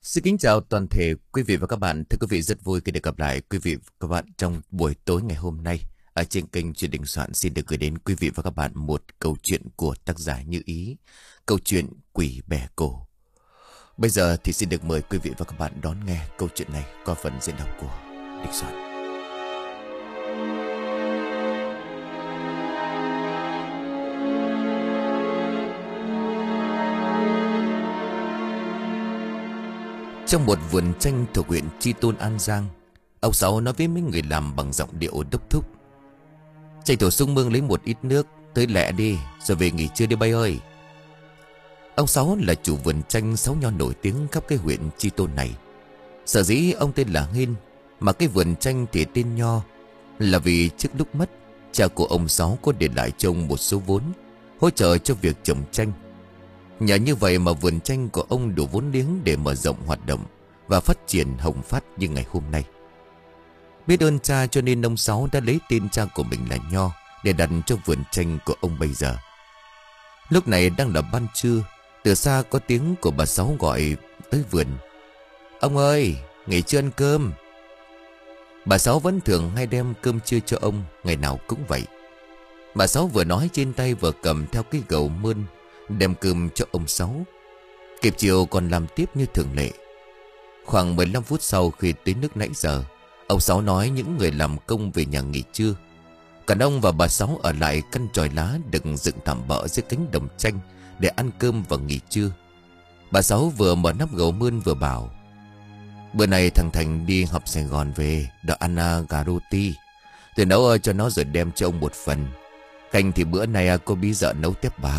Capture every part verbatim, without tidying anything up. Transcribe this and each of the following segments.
Xin kính chào toàn thể quý vị và các bạn. Thưa quý vị, rất vui khi được gặp lại quý vị và các bạn trong buổi tối ngày hôm nay. Ở trên kênh Chuyện Đình Soạn xin được gửi đến quý vị và các bạn một câu chuyện của tác giả Như Ý. Câu chuyện Quỷ Bẻ Cổ. Bây giờ thì xin được mời quý vị và các bạn đón nghe câu chuyện này qua phần diễn đọc của Đình Soạn. Trong một vườn chanh thuộc huyện Chi Tôn, An Giang, ông Sáu nói với mấy người làm bằng giọng điệu đốc thúc: "Tranh thủ sung mương lấy một ít nước, tới lẹ đi, rồi về nghỉ trưa đi bay ơi." Ông Sáu là chủ vườn chanh sáu nho nổi tiếng khắp cái huyện Chi Tôn này. Sở dĩ ông tên là Hiên, mà cái vườn chanh thì tên Nho, là vì trước lúc mất, cha của ông Sáu có để lại cho ông một số vốn hỗ trợ cho việc trồng chanh. Nhờ như vậy mà vườn chanh của ông đủ vốn liếng để mở rộng hoạt động và phát triển hồng phát như ngày hôm nay. Biết ơn cha cho nên ông Sáu đã lấy tên cha của mình là Nho để đặt cho vườn chanh của ông bây giờ. Lúc này đang là ban trưa, từ xa có tiếng của bà Sáu gọi tới vườn: "Ông ơi, nghỉ trưa ăn cơm." Bà Sáu vẫn thường hay đem cơm trưa cho ông, ngày nào cũng vậy. Bà Sáu vừa nói trên tay vừa cầm theo cái gầu mơn đem cơm cho ông Sáu. Kịp chiều còn làm tiếp như thường lệ. Khoảng mười lăm phút sau khi tới nước nãy giờ, ông Sáu nói những người làm công về nhà nghỉ trưa. Còn ông và bà Sáu ở lại căn chòi lá được dựng tạm bợ dưới cánh đồng chanh để ăn cơm và nghỉ trưa. Bà Sáu vừa mở nắp gầu mơn vừa bảo: "Bữa nay thằng Thành đi học Sài Gòn về, đã ăn uh, gà roti. Tôi nấu uh, cho nó rồi đem cho ông một phần. Canh thì bữa nay uh, cô bí dợ nấu tép bạc."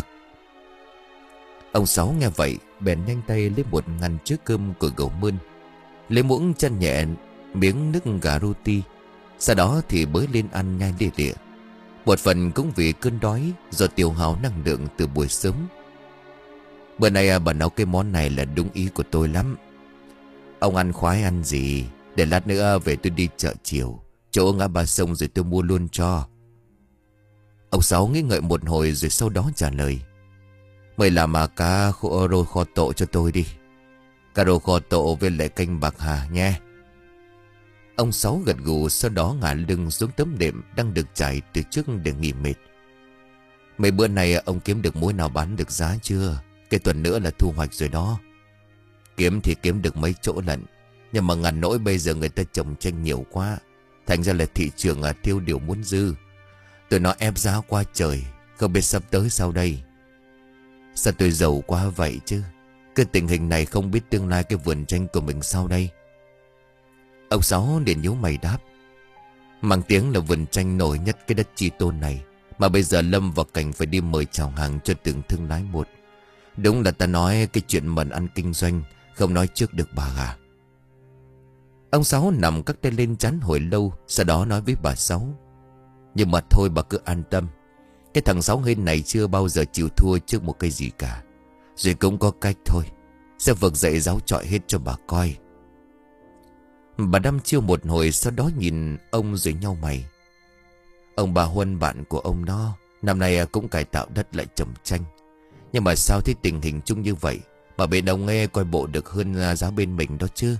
Ông Sáu nghe vậy bèn nhanh tay lấy một ngăn chứa cơm của gầu mơn, lấy muỗng chăn nhẹ miếng nước gà roti. Sau đó thì bới lên ăn nhai lia lịa. Một phần cũng vì cơn đói do tiêu hao năng lượng từ buổi sớm. "Bữa nay bà nấu cái món này là đúng ý của tôi lắm. Ông ăn khoái ăn gì, để lát nữa về tôi đi chợ chiều chỗ ngã ba sông rồi tôi mua luôn cho." Ông Sáu nghĩ ngợi một hồi rồi sau đó trả lời: "Mày làm mà cá khô rô kho tộ cho tôi đi. Cá rô kho tộ với lại canh bạc hà nha." Ông Sáu gật gù, sau đó ngả lưng xuống tấm đệm đang được trải từ trước để nghỉ mệt. "Mấy bữa nay ông kiếm được mối nào bán được giá chưa? Cái tuần nữa là thu hoạch rồi đó." "Kiếm thì kiếm được mấy chỗ lận, nhưng mà ngàn nỗi bây giờ người ta trồng chanh nhiều quá, thành ra là thị trường à, tiêu điều muốn dư. Tụi nó ép giá qua trời, không biết sắp tới sau đây." "Sao tôi giàu quá vậy chứ? Cái tình hình này không biết tương lai cái vườn chanh của mình sau đây." Ông Sáu liền nhíu mày đáp: "Mang tiếng là vườn chanh nổi nhất cái đất Chi Tôn này, mà bây giờ lâm vào cảnh phải đi mời chào hàng cho từng thương lái một. Đúng là ta nói cái chuyện mần ăn kinh doanh không nói trước được bà à." Ông Sáu nằm các tay lên trán hồi lâu, sau đó nói với bà Sáu: "Nhưng mà thôi bà cứ an tâm. Cái thằng Sáu Hên này chưa bao giờ chịu thua trước một cái gì cả. Rồi cũng có cách thôi, sẽ vực dậy giáo trọi hết cho bà coi." Bà đăm chiêu một hồi, sau đó nhìn ông rồi nhau mày: "Ông bà Huân bạn của ông nó năm nay cũng cải tạo đất lại trồng chanh. Nhưng mà sao thấy tình hình chung như vậy mà bên ông nghe coi bộ được hơn giá bên mình đó chứ?"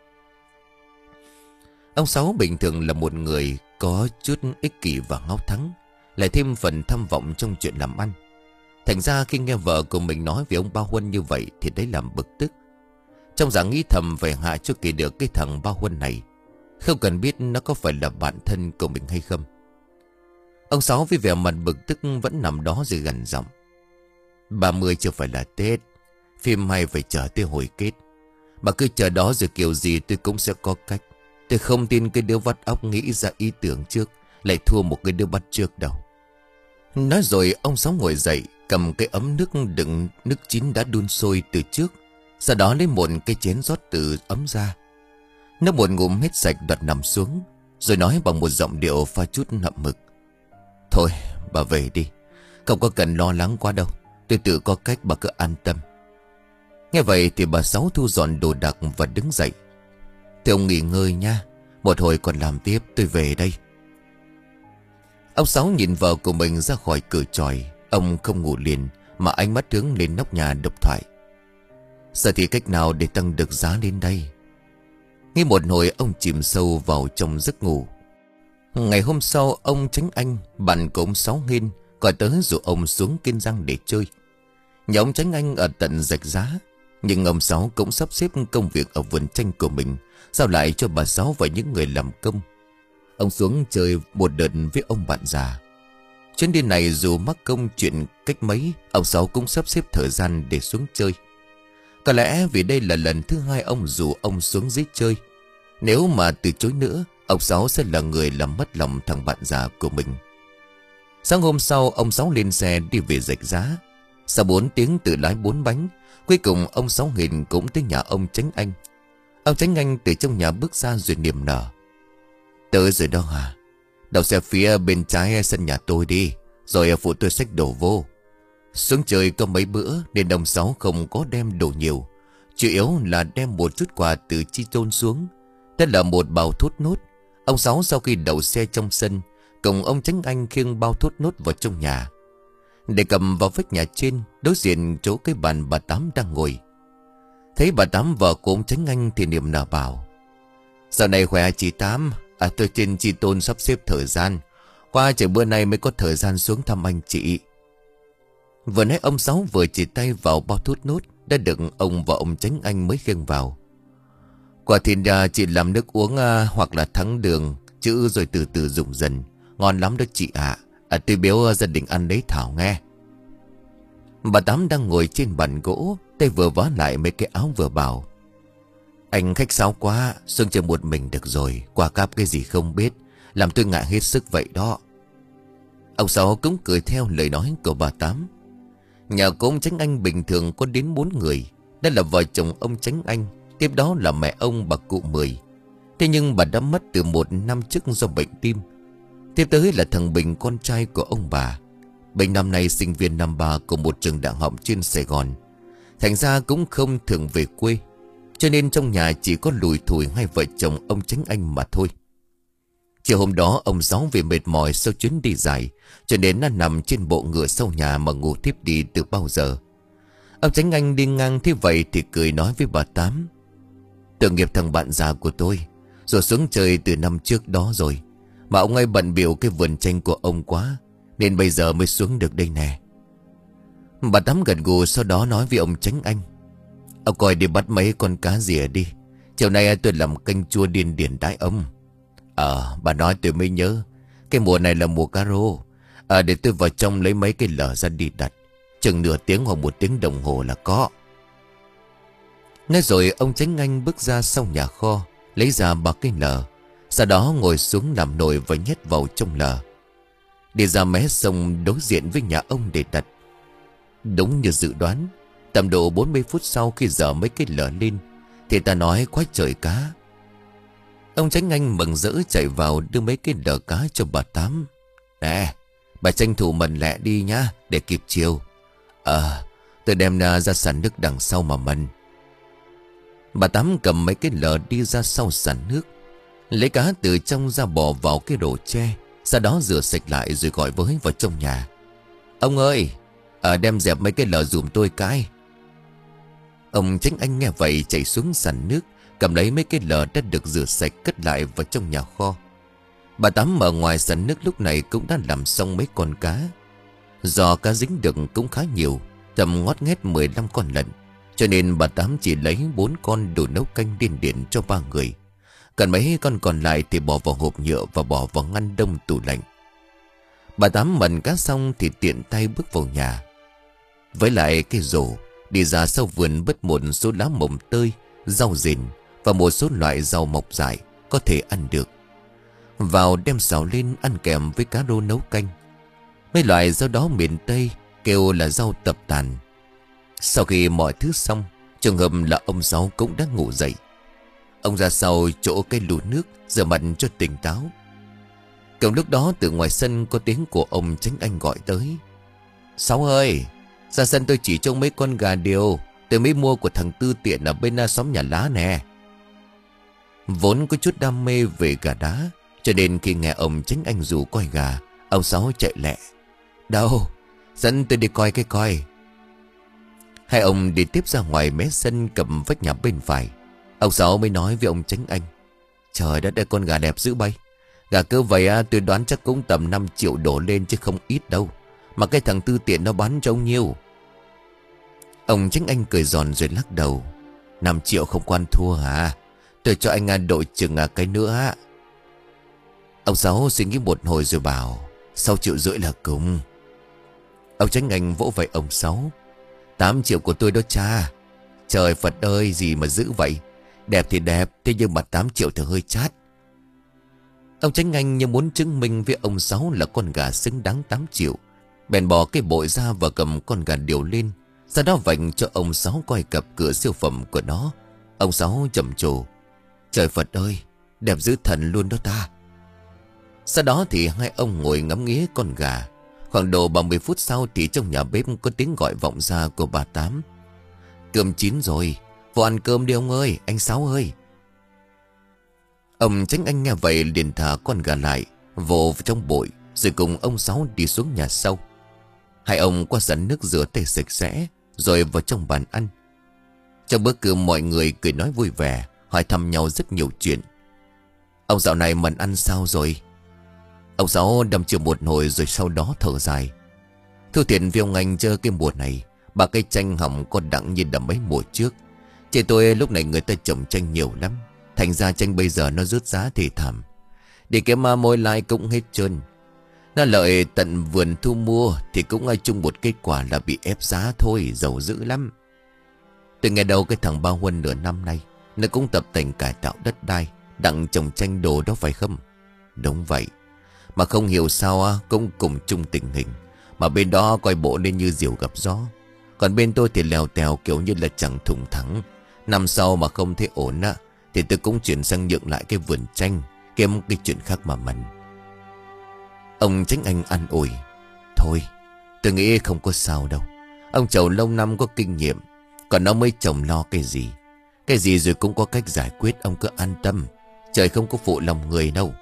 Ông Sáu bình thường là một người có chút ích kỷ và ngáo thắng, lại thêm phần tham vọng trong chuyện làm ăn. Thành ra khi nghe vợ của mình nói về ông Ba Huân như vậy thì đấy làm bực tức. Trong dạng nghĩ thầm phải hạ cho kỳ được cái thằng Ba Huân này, không cần biết nó có phải là bạn thân của mình hay không. Ông Sáu với vẻ mặt bực tức vẫn nằm đó rồi gằn giọng: "Ba mươi chưa phải là Tết, phim hay phải chờ tới hồi kết. Bà cứ chờ đó rồi kiểu gì tôi cũng sẽ có cách. Tôi không tin cái đứa vắt óc nghĩ ra ý tưởng trước lại thua một cái đứa bắt trước đâu." Nói rồi ông Sáu ngồi dậy, cầm cái ấm nước đựng nước chín đã đun sôi từ trước, sau đó lấy một cái chén rót từ ấm ra. Nó một ngụm hết sạch đoạt nằm xuống, rồi nói bằng một giọng điệu pha chút hậm hực: "Thôi bà về đi, không có cần lo lắng quá đâu. Tôi tự có cách, bà cứ an tâm." Nghe vậy thì bà Sáu thu dọn đồ đạc và đứng dậy: "Thì ông nghỉ ngơi nha, một hồi còn làm tiếp, tôi về đây." Ông Sáu nhìn vợ của mình ra khỏi cửa chòi. Ông không ngủ liền mà ánh mắt hướng lên nóc nhà độc thoại: Giờ thì cách nào để tăng được giá lên đây? Nghĩ một hồi ông chìm sâu vào trong giấc ngủ. Ngày hôm sau ông Tránh Anh, bạn của ông Sáu Nghiên, gọi tới rủ ông xuống Kiên Giang để chơi. Nhà ông Tránh Anh ở tận Rạch Giá, nhưng ông Sáu cũng sắp xếp công việc ở vườn chanh của mình, giao lại cho bà Sáu và những người làm công. Ông xuống chơi một đợt với ông bạn già. Chuyến đi này dù mắc công chuyện cách mấy, ông Sáu cũng sắp xếp thời gian để xuống chơi. Có lẽ vì đây là lần thứ hai ông rủ ông xuống dưới chơi. Nếu mà từ chối nữa, ông Sáu sẽ là người làm mất lòng thằng bạn già của mình. Sáng hôm sau, ông Sáu lên xe đi về Rạch Giá. Sau bốn tiếng tự lái bốn bánh, cuối cùng ông Sáu Nghìn cũng tới nhà ông Tránh Anh. Ông Tránh Anh từ trong nhà bước ra rồi niềm nở. Tới rồi đó hả? Đậu xe phía bên trái sân nhà tôi đi, rồi phụ tôi xách đồ vô. Xuống chơi có mấy bữa nên ông Sáu không có đem đồ nhiều, chủ yếu là đem một chút quà từ Chi Tôn xuống. Đó là một bao thốt nốt. Ông Sáu sau khi đậu xe trong sân, cùng ông Tránh Anh khiêng bao thốt nốt vào trong nhà, để cầm vào vách nhà trên, đối diện chỗ cái bàn bà Tám đang ngồi. Thấy bà Tám vợ của ông Tránh Anh thì niềm nở bảo: Dạo này khỏe chị Tám? À, tôi trên Chi Tôn sắp xếp thời gian, qua chừng bữa nay mới có thời gian xuống thăm anh chị. Vừa nãy ông Sáu vừa chỉ tay vào bao thốt nốt đã được ông và ông Tránh Anh mới khiêng vào. Quả thịt à, chị làm nước uống à, hoặc là thắng đường chứ, rồi từ từ dùng dần. Ngon lắm đó chị ạ. À, tôi biếu à, gia đình ăn đấy Thảo nghe. Bà Tám đang ngồi trên bàn gỗ, tay vừa vá lại mấy cái áo vừa bảo: Anh khách sáo quá, xuống chơi một mình được rồi, qua cáp cái gì không biết, làm tôi ngại hết sức vậy đó. Ông Sáu cũng cười theo lời nói của bà Tám. Nhà của ông Tránh Anh bình thường có đến bốn người. Đó là vợ chồng ông Tránh Anh, tiếp đó là mẹ ông bà cụ Mười. Thế nhưng bà đã mất từ một năm trước do bệnh tim. Tiếp tới là thằng Bình, con trai của ông bà. Bình năm nay sinh viên năm ba của một trường đại học trên Sài Gòn, thành ra cũng không thường về quê, cho nên trong nhà chỉ có lùi thủi hai vợ chồng ông Tránh Anh mà thôi. Chiều hôm đó ông Sáu vì mệt mỏi sau chuyến đi dài, cho nên nó nằm trên bộ ngựa sau nhà mà ngủ thiếp đi từ bao giờ. Ông Tránh Anh đi ngang thế vậy thì cười nói với bà Tám: Tội nghiệp thằng bạn già của tôi, rồi xuống chơi từ năm trước đó rồi, mà ông ấy bận bịu cái vườn chanh của ông quá, nên bây giờ mới xuống được đây nè. Bà Tám gật gù, sau đó nói với ông Tránh Anh: Ông coi đi bắt mấy con cá rìa đi, chiều nay tôi làm canh chua điên điển đãi ông. Ờ, bà nói tôi mới nhớ, cái mùa này là mùa cá rô. À, để tôi vào trong lấy mấy cái lở ra đi đặt, chừng nửa tiếng hoặc một tiếng đồng hồ là có. Nói rồi ông Tránh Anh bước ra sau nhà kho, lấy ra ba cái lở, sau đó ngồi xuống làm nồi và nhét vào trong lở, đi ra mé sông đối diện với nhà ông để đặt. Đúng như dự đoán, tầm độ bốn mươi phút sau khi dở mấy cái lở lên thì ta nói quá trời cá. Ông Tránh Anh mừng rỡ chạy vào đưa mấy cái lở cá cho bà Tám. Nè, bà tranh thủ mần lẹ đi nhá, để kịp chiều. Ờ, tôi đem ra sàn nước đằng sau mà mần. Bà Tám cầm mấy cái lở đi ra sau sàn nước, lấy cá từ trong ra bỏ vào cái rổ tre, sau đó rửa sạch lại rồi gọi với vào trong nhà: Ông ơi, à, đem dẹp mấy cái lở dùm tôi cái. Ông Tránh Anh nghe vậy chạy xuống sàn nước, cầm lấy mấy cái lở đã được rửa sạch cất lại vào trong nhà kho. Bà Tám ở ngoài sàn nước lúc này cũng đã làm xong mấy con cá. Do cá dính được cũng khá nhiều, tầm ngót nghét mười lăm con lận, cho nên bà Tám chỉ lấy bốn con đủ nấu canh điên điển cho ba người. Còn mấy con còn lại thì bỏ vào hộp nhựa và bỏ vào ngăn đông tủ lạnh. Bà Tám mần cá xong thì tiện tay bước vào nhà, với lại cái rổ, đi ra sau vườn bứt một số lá mồng tơi, rau rền và một số loại rau mọc dại có thể ăn được, vào đem xào lên ăn kèm với cá rô nấu canh. Mấy loại rau đó miền Tây kêu là rau tập tàn. Sau khi mọi thứ xong, trường hợp là ông Sáu cũng đã ngủ dậy. Ông ra sau chỗ cây lù nước rửa mặt cho tỉnh táo. Cùng lúc đó từ ngoài sân có tiếng của ông Tránh Anh gọi tới: Sáu ơi, ra sân tôi chỉ trông mấy con gà điều tôi mới mua của thằng Tư Tiện ở bên xóm nhà lá nè. Vốn có chút đam mê về gà đá, cho nên khi nghe ông Tránh Anh rủ coi gà, ông Sáu chạy lẹ: Đâu, dẫn tôi đi coi cái coi. Hai ông đi tiếp ra ngoài mé sân cầm vách nhà bên phải. Ông Sáu mới nói với ông Chánh Anh: Trời đất ơi, con gà đẹp dữ bay. Gà cứ vậy à, tôi đoán chắc cũng tầm năm triệu đổ lên chứ không ít đâu. Mà cái thằng Tư Tiện nó bán cho ông nhiêu? Ông Chánh Anh cười giòn rồi lắc đầu: Năm triệu không quan thua hả? Tôi cho anh à, đội chừng à, cái nữa á. Ông Sáu suy nghĩ một hồi rồi bảo: Sáu triệu rưỡi là cùng. Ông Chánh Anh vỗ vai ông Sáu: Tám triệu của tôi đó cha. Trời Phật ơi, gì mà dữ vậy. Đẹp thì đẹp, thế nhưng mà tám triệu thì hơi chát. Ông Chánh Anh như muốn chứng minh với ông Sáu là con gà xứng đáng tám triệu, bèn bỏ cái bội ra và cầm con gà điều lên. Sau đó vạch cho ông Sáu coi cặp cửa siêu phẩm của nó. Ông Sáu trầm trồ: Trời Phật ơi, đẹp dữ thần luôn đó ta. Sau đó thì hai ông ngồi ngắm nghía con gà. Khoảng độ ba mươi phút sau thì trong nhà bếp có tiếng gọi vọng ra của bà Tám: Cơm chín rồi, vô ăn cơm đi ông ơi, anh Sáu ơi. Ông Chánh Anh nghe vậy liền thả con gà lại, vồ vào trong bội, rồi cùng ông Sáu đi xuống nhà sau. Hai ông qua sẵn nước rửa tay sạch sẽ, rồi vào trong bàn ăn. Trong bữa cơm mọi người cười nói vui vẻ, hỏi thăm nhau rất nhiều chuyện. Ông dạo này mần ăn sao rồi? Ông Sáu đâm chiều một hồi rồi sau đó thở dài: Thưa thiện với ông anh chơi cái mùa này, bà cây chanh hỏng con đặng như đầm mấy mùa trước. Chị tôi lúc này người ta trồng chanh nhiều lắm, thành ra chanh bây giờ nó rớt giá thì thảm. Để cái ma môi lại cũng hết trơn. Nó lợi tận vườn thu mua thì cũng ai chung một kết quả là bị ép giá thôi, giàu dữ lắm. Từ ngày đầu cái thằng Ba Huân nửa năm nay, nó cũng tập tành cải tạo đất đai, đặng trồng chanh đồ đó phải không? Đúng vậy. Mà không hiểu sao á, cũng cùng chung tình hình, mà bên đó coi bộ nên như diều gặp gió. Còn bên tôi thì lèo tèo kiểu như là chẳng thủng thẳng. Năm sau mà không thấy ổn á, thì tôi cũng chuyển sang nhượng lại cái vườn chanh, kiếm cái chuyện khác mà mần. Ông Chánh Anh an ủi: Thôi, tôi nghĩ không có sao đâu. Ông chầu lâu năm có kinh nghiệm, còn nó mới chồng lo cái gì. Cái gì rồi cũng có cách giải quyết, ông cứ an tâm. Trời không có phụ lòng người đâu.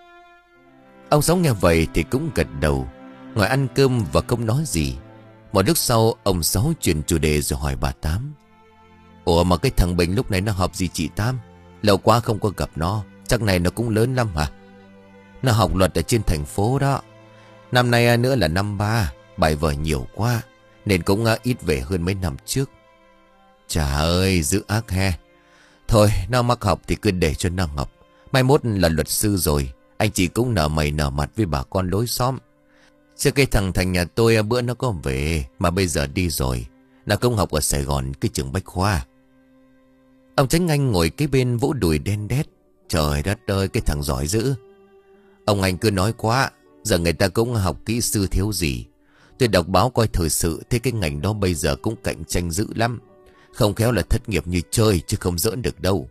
Ông Sáu nghe vậy thì cũng gật đầu, ngồi ăn cơm và không nói gì. Một lúc sau ông Sáu chuyển chủ đề rồi hỏi bà Tám: Ủa mà cái thằng Bình lúc này nó học gì chị Tám? Lâu quá không có gặp nó, chắc này nó cũng lớn lắm hả? Nó học luật ở trên thành phố đó. Năm nay nữa là năm ba, bài vở nhiều quá, nên cũng ít về hơn mấy năm trước. Chà ơi, dữ ác he. Thôi, nó mắc học thì cứ để cho nó học. Mai mốt là luật sư rồi, anh chị cũng nở mày nở mặt với bà con lối xóm. Chứ cái thằng Thành nhà tôi bữa nó có về, mà bây giờ đi rồi. Nó cũng học ở Sài Gòn cái trường Bách Khoa. Ông Chánh Anh ngồi kế bên vỗ đùi đen đét: Trời đất ơi, cái thằng giỏi dữ. Ông anh cứ nói quá, giờ người ta cũng học kỹ sư thiếu gì. Tôi đọc báo coi thời sự, thấy cái ngành đó bây giờ cũng cạnh tranh dữ lắm. Không khéo là thất nghiệp như chơi, chứ không giỡn được đâu.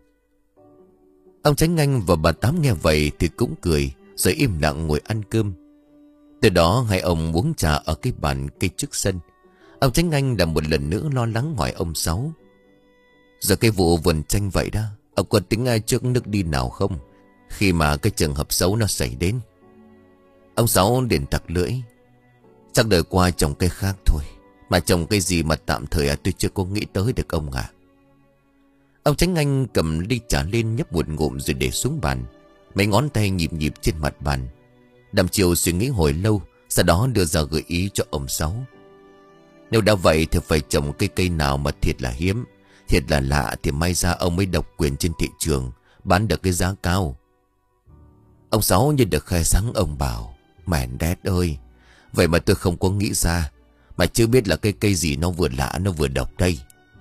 Ông Chánh Anh và bà Tám nghe vậy thì cũng cười, rồi im lặng ngồi ăn cơm. Từ đó hai ông uống trà ở cái bàn cây trước sân. Ông Chánh Anh đã một lần nữa lo lắng hỏi ông Sáu: Giờ cái vụ vườn chanh vậy đó, ông có tính ai trước nước đi nào không, khi mà cái trường hợp xấu nó xảy đến? Ông Sáu liền tặc lưỡi: Chắc đời qua trồng cây khác thôi, mà trồng cây gì mà tạm thời à, tôi chưa có nghĩ tới được ông ạ. Ông Chánh Anh cầm ly trà lên nhấp một ngụm rồi để xuống bàn. Mấy ngón tay nhịp nhịp trên mặt bàn. Đàm Chiều suy nghĩ hồi lâu, sau đó đưa ra gợi ý cho ông Sáu: Nếu đã vậy thì phải trồng cây cây nào mà thiệt là hiếm, thiệt là lạ, thì may ra ông mới độc quyền trên thị trường, bán được cái giá cao. Ông Sáu như được khai sáng, ông bảo: Mẹn đét ơi, vậy mà tôi không có nghĩ ra. Mà chưa biết là cái cây gì nó vừa lạ nó vừa độc đây.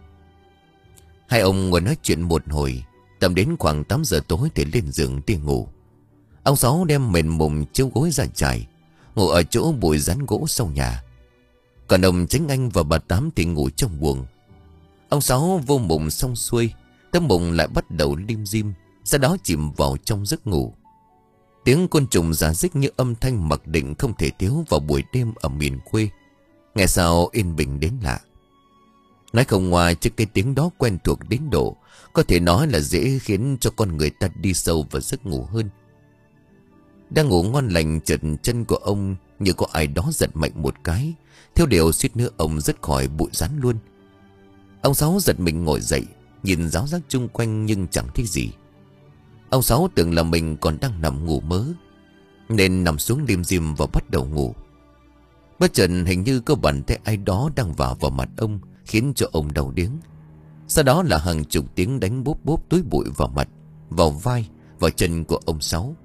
Hai ông ngồi nói chuyện một hồi, tầm đến khoảng tám giờ tối thì lên giường đi ngủ. Ông Sáu đem mền mùng chiếu gối ra trải, ngủ ở chỗ bụi rắn gỗ sau nhà. Còn ông Chánh Anh và bà Tám thì ngủ trong buồng. Ông Sáu vô mùng xong xuôi, tấm mùng lại bắt đầu lim dim, sau đó chìm vào trong giấc ngủ. Tiếng côn trùng rả rích như âm thanh mặc định không thể thiếu vào buổi đêm ở miền quê, nghe sao yên bình đến lạ. Nói không ngoài chứ cái tiếng đó quen thuộc đến độ có thể nói là dễ khiến cho con người ta đi sâu vào giấc ngủ hơn. Đang ngủ ngon lành, chợt chân của ông như có ai đó giật mạnh một cái, theo điều suýt nữa ông rớt khỏi bụi rắn luôn. Ông Sáu giật mình ngồi dậy, nhìn ráo rác chung quanh nhưng chẳng thấy gì. Ông Sáu tưởng là mình còn đang nằm ngủ mớ, nên nằm xuống lim dim và bắt đầu ngủ. Bất chợt hình như có bàn tay ai đó đang vào vào mặt ông, khiến cho ông đau điếng. Sau đó là hàng chục tiếng đánh bốp bốp túi bụi vào mặt, vào vai, vào chân của ông Sáu.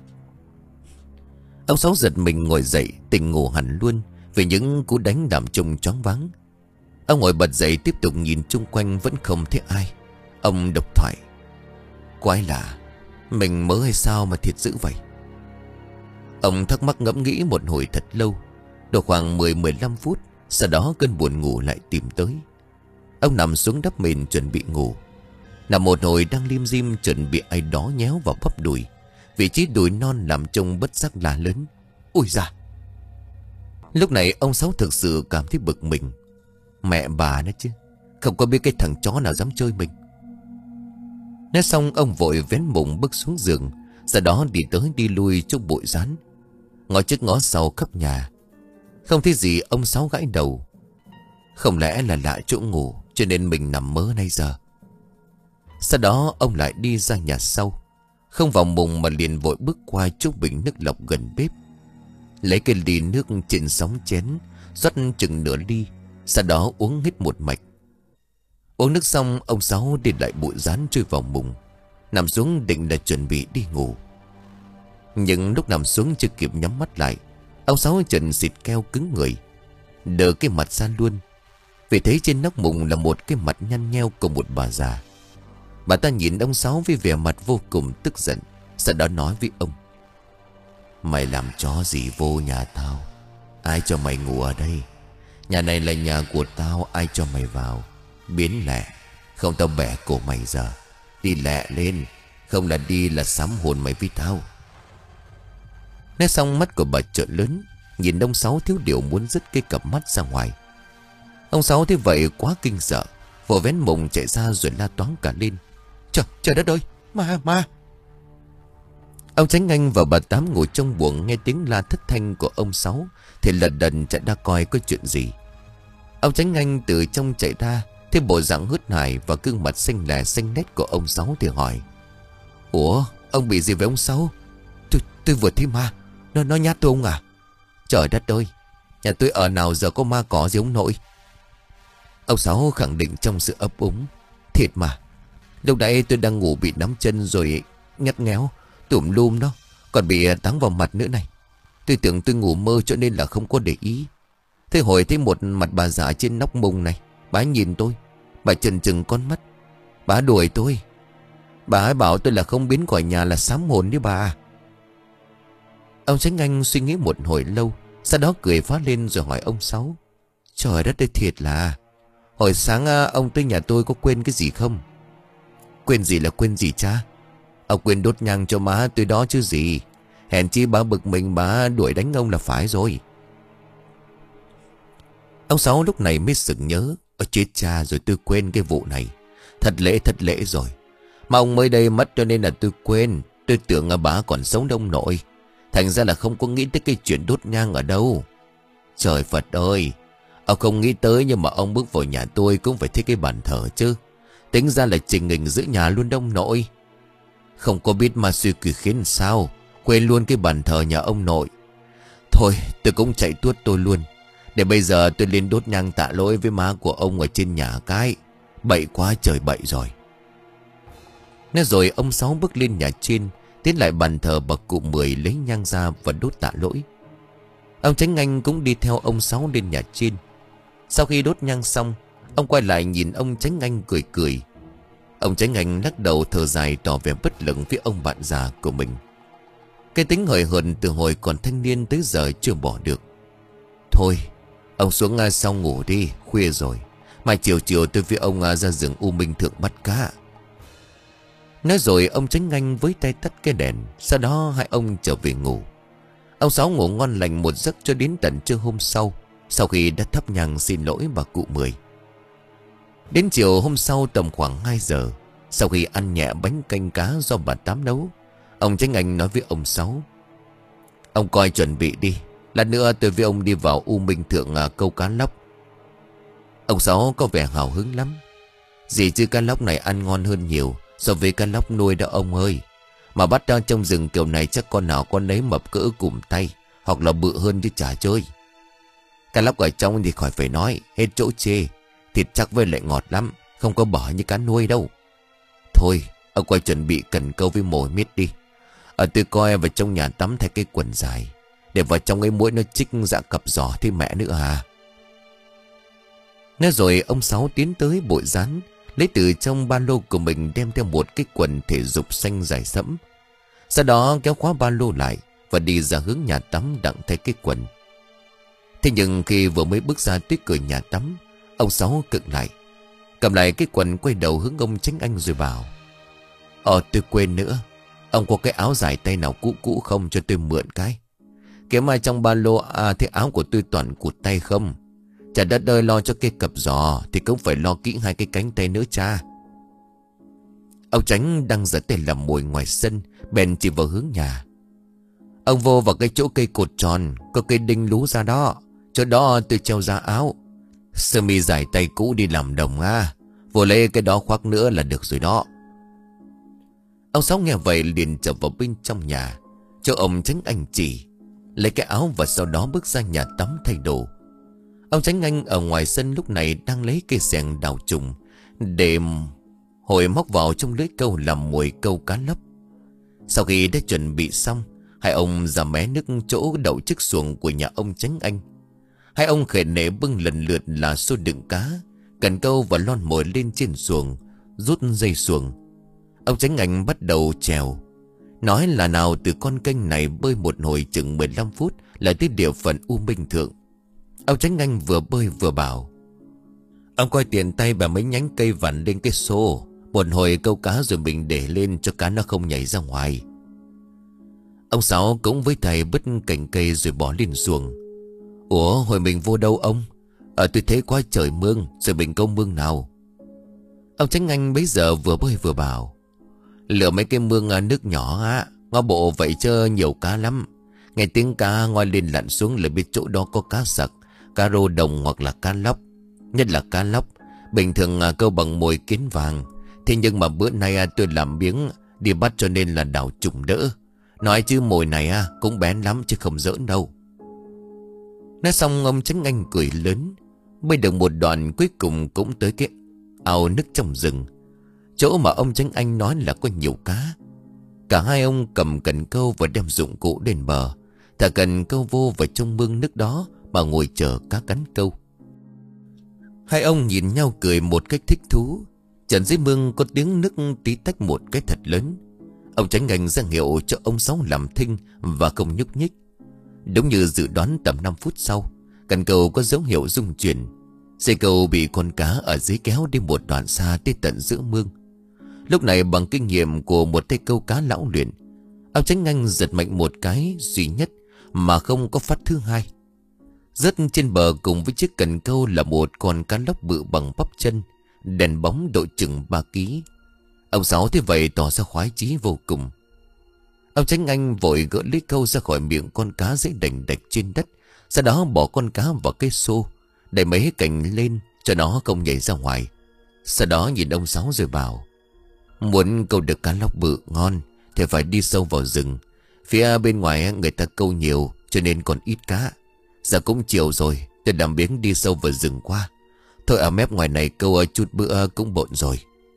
Ông Sáu giật mình ngồi dậy, tỉnh ngủ hẳn luôn vì những cú đánh làm trông choáng váng. Ông ngồi bật dậy tiếp tục nhìn chung quanh, vẫn không thấy ai. Ông độc thoại: quái lạ, mình mơ hay sao mà thiệt dữ vậy? Ông thắc mắc ngẫm nghĩ một hồi thật lâu, độ khoảng mười mười lăm phút. Sau đó cơn buồn ngủ lại tìm tới. Ông nằm xuống đắp mền chuẩn bị ngủ. Nằm một hồi đang lim dim, chuẩn bị ai đó nhéo vào bắp đùi. Vị trí đùi non làm trông bất giác la lớn: ôi da! Lúc này ông Sáu thực sự cảm thấy bực mình. Mẹ bà nó chứ, không có biết cái thằng chó nào dám chơi mình. Nói xong ông vội vén mùng bước xuống giường. Sau đó đi tới đi lui trong bụi rán, ngó trước ngó sau khắp nhà. Không thấy gì. Ông Sáu gãi đầu: không lẽ là lạ chỗ ngủ cho nên mình nằm mơ nay giờ? Sau đó ông lại đi ra nhà sau, không vào mùng mà liền vội bước qua chỗ bình nước lọc gần bếp, lấy cái ly nước trên sóng chén, rót chừng nửa ly. Sau đó uống hết một mạch. Uống nước xong, ông Sáu đi lại bụi rán trôi vào mùng, nằm xuống định là chuẩn bị đi ngủ. Nhưng lúc nằm xuống chưa kịp nhắm mắt lại, ông Sáu chợt xịt keo cứng người, đờ cái mặt ra luôn. Vì thấy trên nóc mùng là một cái mặt nhăn nheo của một bà già. Bà ta nhìn ông Sáu với vẻ mặt vô cùng tức giận. Sau đó nói với ông: mày làm chó gì vô nhà tao? Ai cho mày ngủ ở đây? Nhà này là nhà của tao, ai cho mày vào? Biến lẹ, không tao bẻ cổ mày giờ. Đi lẹ lên, không là đi là sám hồn mày với tao. Nói xong mắt của bà trợn lớn, nhìn ông Sáu thiếu điều muốn dứt cái cặp mắt ra ngoài. Ông Sáu thấy vậy quá kinh sợ, vội vén mùng chạy ra rồi la toáng cả lên: Trời, trời đất ơi, ma, ma! Ông Chánh Anh và bà Tám ngồi trong buồng nghe tiếng la thất thanh của ông Sáu thì lật đật chạy ra coi có chuyện gì. Ông Chánh Anh từ trong chạy ra, thấy bộ dạng hớt hải và gương mặt xanh lè xanh nét của ông Sáu thì hỏi: ủa, ông bị gì với ông Sáu? Tôi, tôi vừa thấy ma, nó nó nhát tôi ông à? Trời đất ơi, nhà tôi ở nào giờ có ma cỏ gì ông nội? Ông Sáu khẳng định trong sự ấp úng: thiệt mà, lúc nãy tôi đang ngủ bị nắm chân rồi ngắt ngéo tủm lum đó, còn bị táng vào mặt nữa này. Tôi tưởng tôi ngủ mơ cho nên là không có để ý. Thế hồi thấy một mặt bà già trên nóc mùng này, bà nhìn tôi, bà chần chừng con mắt, bà đuổi tôi. Bà ấy bảo tôi là không biến khỏi nhà là sám hồn đấy bà. Ông Chánh Anh suy nghĩ một hồi lâu, sau đó cười phá lên rồi hỏi ông Sáu: trời đất ơi, thiệt là hồi sáng ông tới nhà tôi có quên cái gì không? Quên gì là quên gì cha? Ông quên đốt nhang cho má tôi đó chứ gì. Hèn chi bà bực mình bà đuổi đánh ông là phải rồi. Ông Sáu lúc này mới sực nhớ: ơ chết cha rồi, tôi quên cái vụ này. Thật lễ thật lễ rồi. Mà ông mới đây mất cho nên là tôi quên. Tôi tưởng là bà còn sống đông nội, thành ra là không có nghĩ tới cái chuyện đốt nhang ở đâu. Trời Phật ơi, ông không nghĩ tới nhưng mà ông bước vào nhà tôi cũng phải thấy cái bàn thờ chứ. Tính ra là trình hình giữ nhà luôn đông nội. Không có biết ma suy quỷ khiến sao quên luôn cái bàn thờ nhà ông nội. Thôi tôi cũng chạy tuốt tôi luôn, để bây giờ tôi lên đốt nhang tạ lỗi với má của ông ở trên nhà cái. Bậy quá trời bậy rồi. Nói rồi ông Sáu bước lên nhà trên, tiến lại bàn thờ bà cụ Mười lấy nhang ra và đốt tạ lỗi. Ông Chánh Anh cũng đi theo ông Sáu lên nhà trên. Sau khi đốt nhang xong, ông quay lại nhìn ông Chánh Anh cười cười. Ông Chánh Anh lắc đầu thở dài tỏ vẻ bất lực với ông bạn già của mình. Cái tính hời hợt từ hồi còn thanh niên tới giờ chưa bỏ được. Thôi, ông xuống ngay sau ngủ đi, khuya rồi. Mai chiều chiều tôi với ông ra rừng U Minh Thượng bắt cá. Nói rồi ông Chánh Anh với tay tắt cái đèn. Sau đó hai ông trở về ngủ. Ông Sáu ngủ ngon lành một giấc cho đến tận trưa hôm sau, sau khi đã thắp nhang xin lỗi bà cụ Mười. Đến chiều hôm sau tầm khoảng hai giờ, sau khi ăn nhẹ bánh canh cá do bà Tám nấu, ông Chánh Anh nói với ông Sáu: ông coi chuẩn bị đi, lát nữa tôi với ông đi vào U Minh Thượng à, câu cá lóc. Ông Sáu có vẻ hào hứng lắm. Gì chứ cá lóc này ăn ngon hơn nhiều so với cá lóc nuôi đó ông ơi. Mà bắt ra trong rừng kiểu này chắc con nào con nấy mập cỡ cùm tay, hoặc là bự hơn chứ chả chơi. Cá lóc ở trong thì khỏi phải nói, hết chỗ chê. Thịt chắc với lại ngọt lắm, không có bở như cá nuôi đâu. Thôi, ông quay chuẩn bị cần câu với mồi miết đi. Ở tôi coi vào trong nhà tắm thay cái quần dài, để vào trong ấy mũi nó chích dạ cặp giò thế mẹ nữa à. Nói rồi ông Sáu tiến tới bụi rán, lấy từ trong ba lô của mình đem theo một cái quần thể dục xanh dài sẫm. Sau đó kéo khóa ba lô lại và đi ra hướng nhà tắm đặng thay cái quần. Thế nhưng khi vừa mới bước ra tới cửa nhà tắm, ông Sáu cực lại, cầm lại cái quần quay đầu hướng ông Tránh Anh rồi bảo: Ờ tôi quên nữa, ông có cái áo dài tay nào cũ cũ không cho tôi mượn cái. Kiếm ai trong ba lô à, thế áo của tôi toàn cụt tay không. Chả đất ơi, lo cho cái cặp giò thì cũng phải lo kỹ hai cái cánh tay nữa cha. Ông Tránh đang giở tay làm mồi ngoài sân, bèn chỉ vào hướng nhà. Ông vô vào cái chỗ cây cột tròn, có cây đinh lú ra đó, chỗ đó tôi treo ra áo. Sơ mi dài tay cũ đi làm đồng à, vô lấy cái đó khoác nữa là được rồi đó. Ông Sáu nghe vậy liền trở vào bên trong nhà, cho ông Tránh Anh chỉ, lấy cái áo và sau đó bước ra nhà tắm thay đồ. Ông Tránh Anh ở ngoài sân lúc này đang lấy cây xẻng đào trùng để hồi móc vào trong lưới câu làm mồi câu cá lóc. Sau khi đã chuẩn bị xong, hai ông ra mé nước chỗ đậu chiếc xuồng của nhà ông Tránh Anh. Hai ông khề nể bưng lần lượt là xô đựng cá, cần câu và lon mồi lên trên xuồng, rút dây xuồng. Ông Tránh Anh bắt đầu chèo, nói là nào từ con kênh này bơi một hồi chừng mười lăm phút là tới địa phận U Minh Thượng. Ông Tránh Anh vừa bơi vừa bảo: Ông coi tiền tay bà mấy nhánh cây vặn lên cái xô, một hồi câu cá rồi mình để lên cho cá nó không nhảy ra ngoài. Ông Sáu cũng với thầy bứt cành cây rồi bỏ lên xuồng. Ủa hồi mình vô đâu ông? Ở tôi thấy quá trời mương, rồi mình câu mương nào? Ông Tránh Anh bấy giờ vừa bơi vừa bảo: Lựa mấy cái mương nước nhỏ á, ngó bộ vậy chứ nhiều cá lắm. Nghe tiếng cá ngoi lên lặn xuống là biết chỗ đó có cá sặc, cá rô đồng hoặc là cá lóc. Nhất là cá lóc, bình thường câu bằng mồi kiến vàng. Thế nhưng mà bữa nay tôi làm biếng đi bắt cho nên là đào trùng đỡ. Nói chứ mồi này cũng bén lắm chứ không giỡn đâu. Nói xong ông Tránh Anh cười lớn. Bơi được một đoạn cuối cùng cũng tới cái ao nước trong rừng, chỗ mà ông Tránh Anh nói là có nhiều cá. Cả hai ông cầm cần câu và đem dụng cụ đến bờ, thả cần câu vô vào trong mương nước đó mà ngồi chờ cá cắn câu. Hai ông nhìn nhau cười một cách thích thú. Trần dưới mương có tiếng nước tí tách một cái thật lớn. Ông Tránh Anh ra hiệu cho ông Sáu làm thinh và không nhúc nhích. Đúng như dự đoán, tầm năm phút sau, cần câu có dấu hiệu rung chuyển. Dây câu bị con cá ở dưới kéo đi một đoạn xa tới tận giữa mương. Lúc này bằng kinh nghiệm của một tay câu cá lão luyện, ông Tránh Anh giật mạnh một cái duy nhất mà không có phát thứ hai. Rớt trên bờ cùng với chiếc cần câu là một con cá lóc bự bằng bắp chân, đèn bóng độ chừng ba ký. Ông Sáu thế vậy tỏ ra khoái chí vô cùng. Ông Tránh Anh vội gỡ lấy câu ra khỏi miệng con cá dễ đành đạch trên đất, sau đó bỏ con cá vào cái xô, đẩy mấy cành lên cho nó không nhảy ra ngoài. Sau đó nhìn ông Sáu rồi bảo: Muốn câu được cá lóc bự ngon thì phải đi sâu vào rừng. Phía bên ngoài người ta câu nhiều cho nên còn ít cá. Giờ cũng chiều rồi, tôi làm biếng đi sâu vào rừng qua. Thôi ở mép ngoài này câu chút bữa cũng bộn rồi.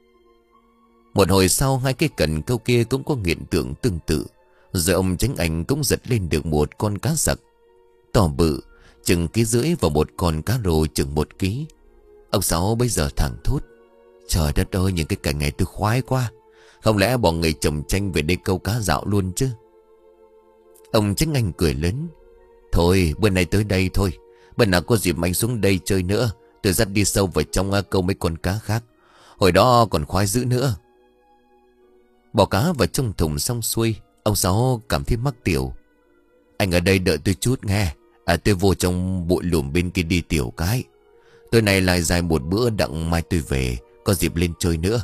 Một hồi sau, hai cái cần câu kia cũng có hiện tượng tương tự. Rồi ông Tránh Anh cũng giật lên được một con cá sặc to bự, chừng ký rưỡi, và một con cá rô chừng một ký. Ông Sáu bây giờ thẳng thốt: Trời đất ơi, những cái cảnh này tôi khoái quá. Không lẽ bọn người chồng tranh về đây câu cá dạo luôn chứ? Ông Tránh Anh cười lớn: Thôi bữa nay tới đây thôi, bữa nào có dịp anh xuống đây chơi nữa, tôi dắt đi sâu vào trong câu mấy con cá khác. Hồi đó còn khoái dữ nữa. Bỏ cá vào trong thùng xong xuôi, ông Sáu cảm thấy mắc tiểu. Anh ở đây đợi tôi chút nghe. À tôi vô trong bụi lùm bên kia đi tiểu cái. Tối nay lại dài một bữa đặng mai tôi về, có dịp lên chơi nữa.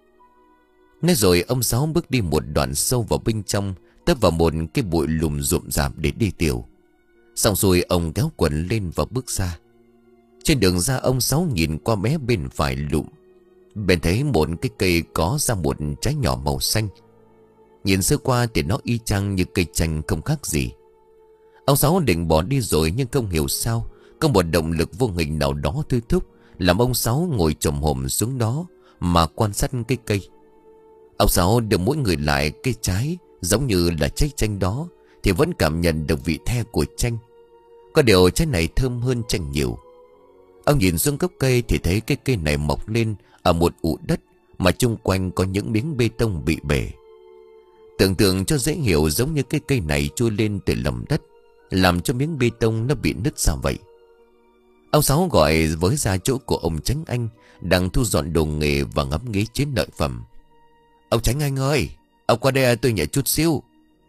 Nói rồi ông Sáu bước đi một đoạn sâu vào bên trong, tấp vào một cái bụi lùm rụm rạp để đi tiểu. Xong rồi ông kéo quần lên và bước ra. Trên đường ra, ông Sáu nhìn qua mé bên phải lùm. bèn thấy một cái cây có ra một trái nhỏ màu xanh. Nhìn sơ qua thì nó y chang như cây chanh không khác gì. Ông Sáu định bỏ đi rồi, nhưng không hiểu sao có một động lực vô hình nào đó thôi thúc làm ông Sáu ngồi chồm hổm xuống đó mà quan sát cái cây. Ông Sáu đưa mỗi người lại cây trái giống như là trái chanh đó, thì vẫn cảm nhận được vị the của chanh. Có điều trái này thơm hơn chanh nhiều. Ông nhìn xuống gốc cây thì thấy cái cây này mọc lên ở một ụ đất mà chung quanh có những miếng bê tông bị bể. Tưởng tượng cho dễ hiểu, giống như cái cây này chui lên từ lòng đất, làm cho miếng bê tông nó bị nứt ra vậy. Ông Sáu gọi với ra chỗ của ông Chánh Anh đang thu dọn đồ nghề và ngắm nghía chiến lợi phẩm. Ông Chánh Anh ơi, ông qua đây tôi nhờ chút xíu.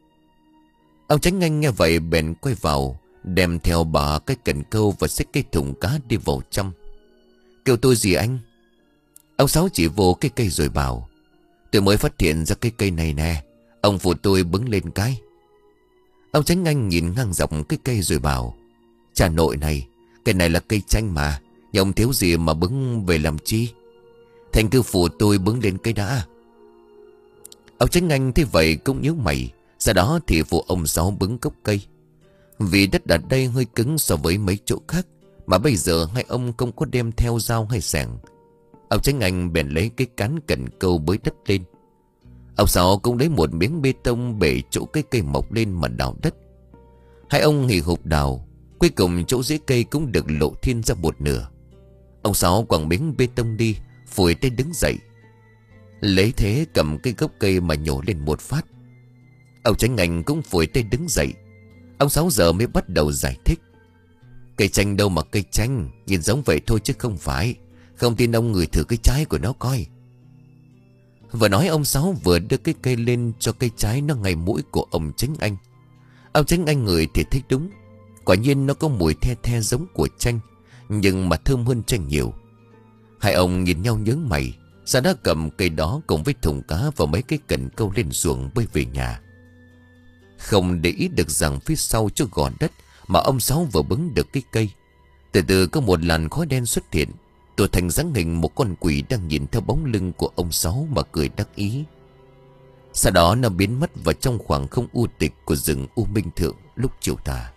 Ông Chánh Anh nghe vậy bèn quay vào, đem theo bà cái cần câu và xách cái thùng cá đi vào trong. Kêu tôi gì anh? Ông Sáu chỉ vô cái cây rồi bảo, tôi mới phát hiện ra cái cây này nè, ông phụ tôi bứng lên cái. Ông Chánh Anh nhìn ngang dọc cái cây rồi bảo, cha nội này, cây này là cây chanh mà, nhưng ông thiếu gì mà bứng về làm chi? Thành cứ phụ tôi bứng lên cây đã. Ông Chánh Anh thế vậy cũng nhíu mày. Sau đó thì phụ ông Sáu bứng gốc cây. Vì đất ở đây hơi cứng so với mấy chỗ khác, mà bây giờ hai ông không có đem theo dao hay xẻng. Ông Chánh Anh bèn lấy cái cán cần câu bới đất lên. Ông Sáu cũng lấy một miếng bê tông bể chỗ cái cây mọc lên mà đào đất. Hai ông hì hục đào, cuối cùng chỗ rễ cây cũng được lộ thiên ra một nửa. Ông Sáu quẳng miếng bê tông đi, phủi tay đứng dậy, lấy thế cầm cái gốc cây mà nhổ lên một phát. Ông Chánh Anh cũng phủi tay đứng dậy. Ông Sáu giờ mới bắt đầu giải thích. Cây chanh đâu mà cây chanh, nhìn giống vậy thôi chứ không phải. Không tin ông ngửi thử cái trái của nó coi. Vừa nói ông Sáu vừa đưa cái cây lên cho cây trái nó ngay mũi của ông Chánh Anh. Ông Chánh Anh ngửi thì thấy đúng. Quả nhiên nó có mùi the the giống của chanh, nhưng mà thơm hơn chanh nhiều. Hai ông nhìn nhau nhướng mày. Sau đó cầm cây đó cùng với thùng cá và mấy cái cần câu lên xuồng bơi về nhà. Không để ý được rằng phía sau chỗ gò đất mà ông Sáu vừa bứng được cái cây, từ từ có một làn khói đen xuất hiện, tổ thành dáng hình một con quỷ đang nhìn theo bóng lưng của ông Sáu mà cười đắc ý. Sau đó nó biến mất vào trong khoảng không u tịch của rừng U Minh Thượng lúc chiều tà.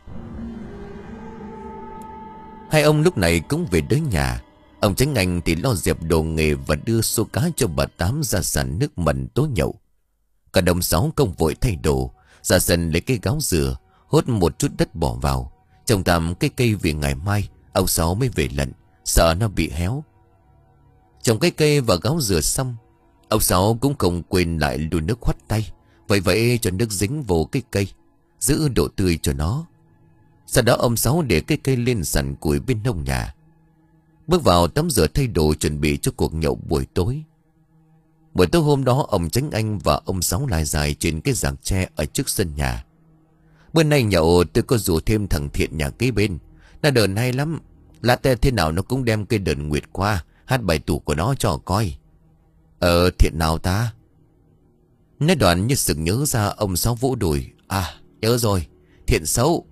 Hai ông lúc này cũng về tới nhà. Ông Chánh Anh thì lo dẹp đồ nghề và đưa số cá cho bà Tám ra sàn nước mần tối nhậu. Cả đồng Sáu công vội thay đồ, ra sân lấy cái gáo dừa, hốt một chút đất bỏ vào, trồng tạm cái cây vì ngày mai ông Sáu mới về lận, sợ nó bị héo. Trồng cái cây và gáo dừa xong, ông Sáu cũng không quên lại đun nước khoắt tay, vậy vậy cho nước dính vô cái cây, giữ độ tươi cho nó. Sau đó ông Sáu để cái cây lên sàn củi bên nông nhà, bước vào tắm rửa thay đồ chuẩn bị cho cuộc nhậu buổi tối. Buổi tối hôm đó ông Chánh Anh và ông Sáu lại dài trên cái giàn tre ở trước sân nhà. Bữa nay nhậu tôi có rủ thêm thằng Thiện nhà kế bên. Nó đờn hay lắm. Lát thế nào nó cũng đem cây đờn nguyệt qua hát bài tủ của nó cho coi. Ờ Thiện nào ta? Nói đoạn như sực nhớ ra, ông Sáu vỗ đùi. À nhớ rồi, Thiện Xấu.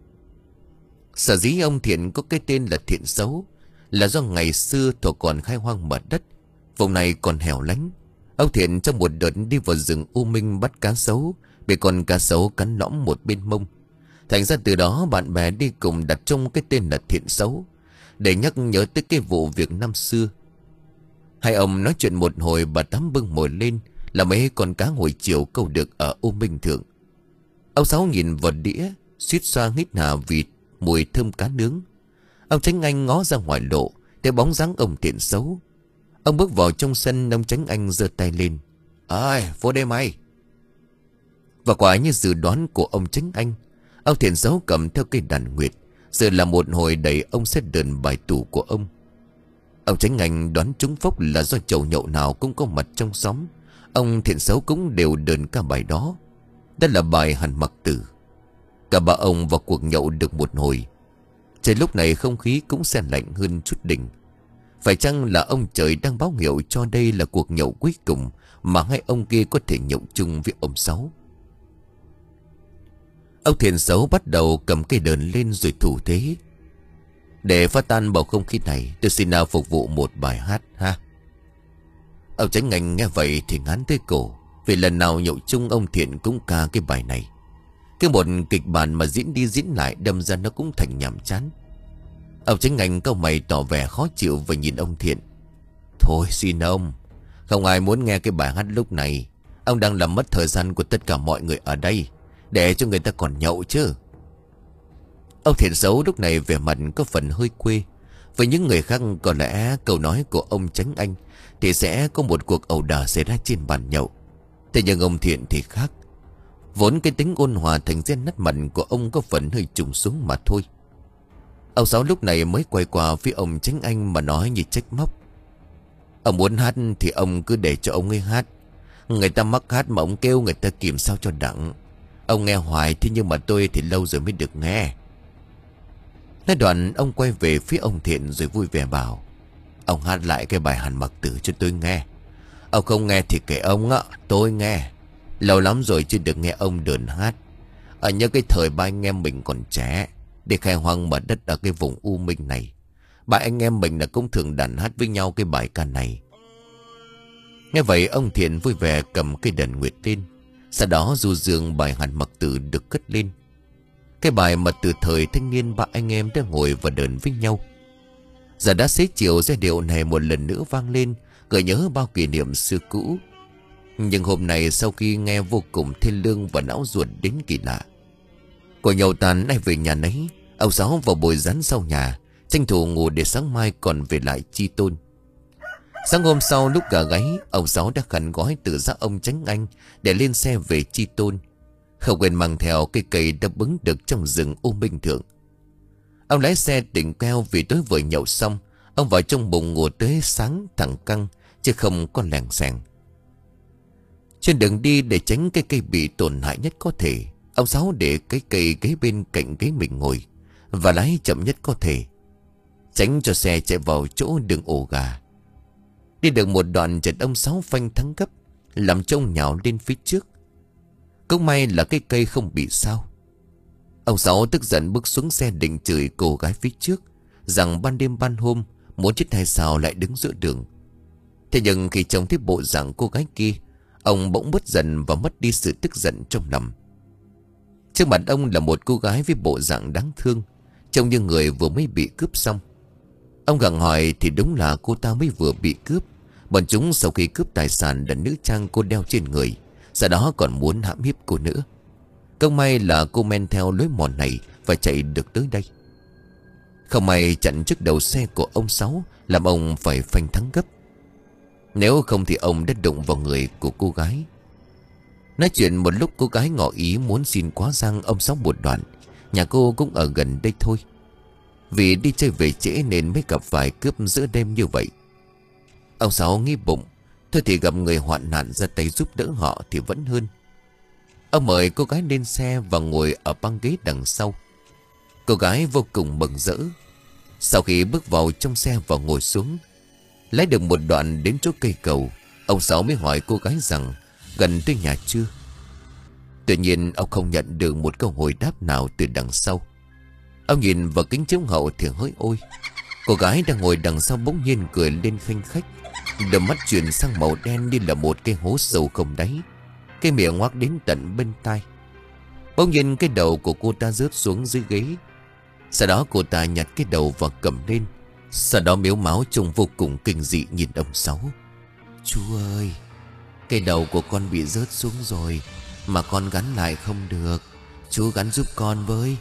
Sở dĩ ông Thiện có cái tên là Thiện Xấu là do ngày xưa thuở còn khai hoang mặt đất, vùng này còn hẻo lánh. Ông Thiện trong một đợt đi vào rừng U Minh bắt cá sấu, bị con cá sấu cắn lõm một bên mông. Thành ra từ đó bạn bè đi cùng đặt trong cái tên là Thiện Xấu, để nhắc nhớ tới cái vụ việc năm xưa. Hai ông nói chuyện một hồi, bà Tám bưng mồi lên là mấy con cá hồi chiều câu được ở U Minh Thượng. Ông Sáu nhìn vào đĩa, suýt xoa hít hà vì mùi thơm cá nướng. Ông Chánh Anh ngó ra ngoài lộ, thấy bóng dáng ông Thiện Xấu. Ông bước vào trong sân, ông Chánh Anh giơ tay lên. Ơi, vô đây mày. Và quả như dự đoán của ông Chánh Anh, ông Thiện Xấu cầm theo cây đàn nguyệt, giờ là một hồi đẩy ông xét đờn bài tủ của ông. Ông Chánh Anh đoán trúng phốc là do chầu nhậu nào cũng có mặt trong xóm, ông Thiện Xấu cũng đều đờn cả bài đó. Đó là bài Hàn Mặc Tử. Cả ba ông vào cuộc nhậu được một hồi. Trời lúc này không khí cũng se lạnh hơn chút đỉnh. Phải chăng là ông trời đang báo hiệu cho đây là cuộc nhậu cuối cùng mà hai ông kia có thể nhậu chung với ông Sáu? Ông Thiện Xấu bắt đầu cầm cây đờn lên rồi thủ thế. Để phá tan bầu không khí này, tôi xin nào phục vụ một bài hát ha. Ông Chánh Anh nghe vậy thì ngán tới cổ, vì lần nào nhậu chung ông Thiện cũng ca cái bài này. Cái một kịch bản mà diễn đi diễn lại đâm ra nó cũng thành nhàm chán. Ông Chánh Anh cau mày tỏ vẻ khó chịu và nhìn ông Thiện. Thôi xin ông, không ai muốn nghe cái bài hát lúc này. Ông đang làm mất thời gian của tất cả mọi người ở đây, để cho người ta còn nhậu chứ. Ông Thiện xấu lúc này vẻ mặt có phần hơi quê. Với những người khác có lẽ câu nói của ông Chánh Anh thì sẽ có một cuộc ẩu đả xảy ra trên bàn nhậu. Thế nhưng ông Thiện thì khác. Vốn cái tính ôn hòa thành gen nét mặt của ông có phần hơi trùng xuống mà thôi. Ông Sáu lúc này mới quay qua phía ông Chánh Anh mà nói như trách móc. Ông muốn hát thì ông cứ để cho ông ấy hát. Người ta mắc hát mà ông kêu người ta kìm sao cho đặng. Ông nghe hoài thế nhưng mà tôi thì lâu rồi mới được nghe. Nói đoạn ông quay về phía ông Thiện rồi vui vẻ bảo. Ông hát lại cái bài Hàn Mặc Tử cho tôi nghe. Ông không nghe thì kệ ông á, tôi nghe. Lâu lắm rồi chưa được nghe ông đờn hát. Ở nhớ cái thời ba anh em mình còn trẻ, để khai hoang mặt đất ở cái vùng U Minh này, ba anh em mình là cũng thường đàn hát với nhau cái bài ca này. Nghe vậy ông Thiện vui vẻ cầm cây đờn nguyệt lên. Sau đó du dương bài Hàn Mặc Tử được cất lên. Cái bài mà từ thời thanh niên ba anh em đã ngồi và đờn với nhau. Giờ đã xế chiều, giai điệu này một lần nữa vang lên, gợi nhớ bao kỷ niệm xưa cũ. Nhưng hôm nay sau khi nghe vô cùng thê lương và não ruột đến kỳ lạ. Của nhậu tàn nay về nhà nấy, ông Sáu vào bồi rắn sau nhà, tranh thủ ngủ để sáng mai còn về lại Chi Tôn. Sáng hôm sau lúc gà gáy, ông Sáu đã khẩn gói từ giã ông Chánh Anh để lên xe về Chi Tôn. Không quên mang theo cây cây đã bứng được trong rừng U Minh Thượng. Ông lái xe tỉnh queo vì tối vừa nhậu xong. Ông vào trong bụng ngủ tới sáng thẳng căng, chứ không có lèng xèng. Trên đường đi để tránh cái cây bị tổn hại nhất có thể, ông Sáu để cái cây kế bên cạnh ghế mình ngồi và lái chậm nhất có thể, tránh cho xe chạy vào chỗ đường ổ gà. Đi được một đoạn chợt ông Sáu phanh thắng gấp, làm trông nhào lên phía trước. Cũng may là cái cây không bị sao. Ông Sáu tức giận bước xuống xe định chửi cô gái phía trước rằng ban đêm ban hôm muốn chết hay sao lại đứng giữa đường. Thế nhưng khi trông thấy bộ dạng cô gái kia, ông bỗng bất giận và mất đi sự tức giận trong lòng. Trước mặt ông là một cô gái với bộ dạng đáng thương, trông như người vừa mới bị cướp xong. Ông gặng hỏi thì đúng là cô ta mới vừa bị cướp. Bọn chúng sau khi cướp tài sản là nữ trang cô đeo trên người, sau đó còn muốn hãm hiếp cô nữa. Không may là cô men theo lối mòn này và chạy được tới đây. Không may chặn trước đầu xe của ông Sáu, làm ông phải phanh thắng gấp. Nếu không thì ông đã đụng vào người của cô gái. Nói chuyện một lúc cô gái ngỏ ý muốn xin quá giang ông Sáu một đoạn. Nhà cô cũng ở gần đây thôi. Vì đi chơi về trễ nên mới gặp phải cướp giữa đêm như vậy. Ông Sáu nghĩ bụng, thôi thì gặp người hoạn nạn ra tay giúp đỡ họ thì vẫn hơn. Ông mời cô gái lên xe và ngồi ở băng ghế đằng sau. Cô gái vô cùng mừng rỡ. Sau khi bước vào trong xe và ngồi xuống, lái được một đoạn đến chỗ cây cầu, ông Sáu mới hỏi cô gái rằng gần tới nhà chưa. Tuy nhiên ông không nhận được một câu hồi đáp nào từ đằng sau. Ông nhìn vào kính chiếu hậu thì hỡi ôi, cô gái đang ngồi đằng sau bỗng nhiên cười lên khanh khách. Đôi mắt chuyển sang màu đen như là một cái hố sâu không đáy, cái miệng ngoác đến tận bên tai. Bỗng nhiên cái đầu của cô ta rớt xuống dưới ghế. Sau đó cô ta nhặt cái đầu và cầm lên. Sau đó mếu máu trông vô cùng kinh dị nhìn ông Sáu. Chú ơi, cái đầu của con bị rớt xuống rồi, mà con gắn lại không được, chú gắn giúp con với.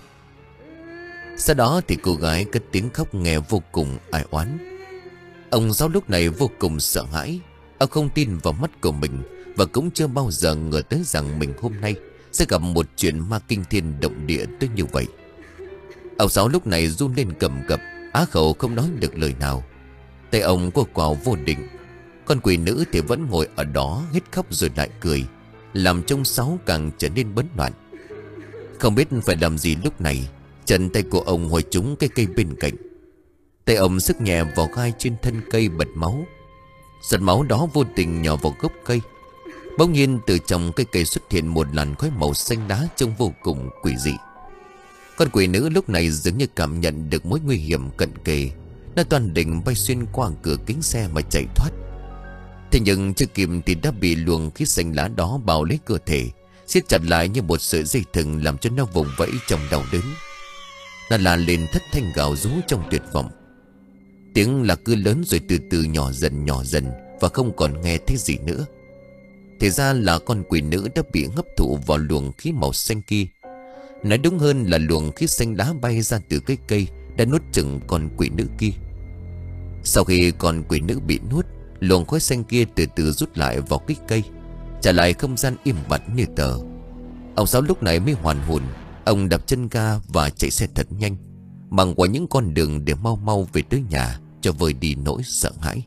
Sau đó thì cô gái cất tiếng khóc nghe vô cùng ai oán. Ông Sáu lúc này vô cùng sợ hãi. Ông không tin vào mắt của mình, và cũng chưa bao giờ ngờ tới rằng mình hôm nay sẽ gặp một chuyện ma kinh thiên động địa tới như vậy. Ông Sáu lúc này run lên cầm cập, á khẩu không nói được lời nào. Tay ông có quào vô định. Con quỷ nữ thì vẫn ngồi ở đó hết khóc rồi lại cười, làm trông Sáu càng trở nên bấn loạn. Không biết phải làm gì lúc này, chân tay của ông hồi trúng cái cây bên cạnh. Tay ông sức nhẹ vào gai trên thân cây bật máu. Giọt máu đó vô tình nhỏ vào gốc cây. Bỗng nhiên từ trong cây cây xuất hiện một làn khói màu xanh đá trông vô cùng quỷ dị. Con quỷ nữ lúc này dường như cảm nhận được mối nguy hiểm cận kề. Nó toàn định bay xuyên qua cửa kính xe mà chạy thoát. Thế nhưng chưa kịp thì đã bị luồng khí xanh lá đó bao lấy cơ thể, siết chặt lại như một sợi dây thừng, làm cho nó vùng vẫy trong đau đớn. Nó la lên thất thanh gào rú trong tuyệt vọng. Tiếng là cứ lớn rồi từ từ nhỏ dần nhỏ dần, và không còn nghe thấy gì nữa. Thì ra là con quỷ nữ đã bị hấp thụ vào luồng khí màu xanh kia. Nói đúng hơn là luồng khí xanh lá bay ra từ cái cây đã nuốt chửng con quỷ nữ kia. Sau khi con quỷ nữ bị nuốt, luồng khói xanh kia từ từ rút lại vào cái cây, trả lại không gian im bặt như tờ. Ông Sáu lúc này mới hoàn hồn. Ông đạp chân ga và chạy xe thật nhanh, băng qua những con đường để mau mau về tới nhà, cho vơi đi nỗi sợ hãi.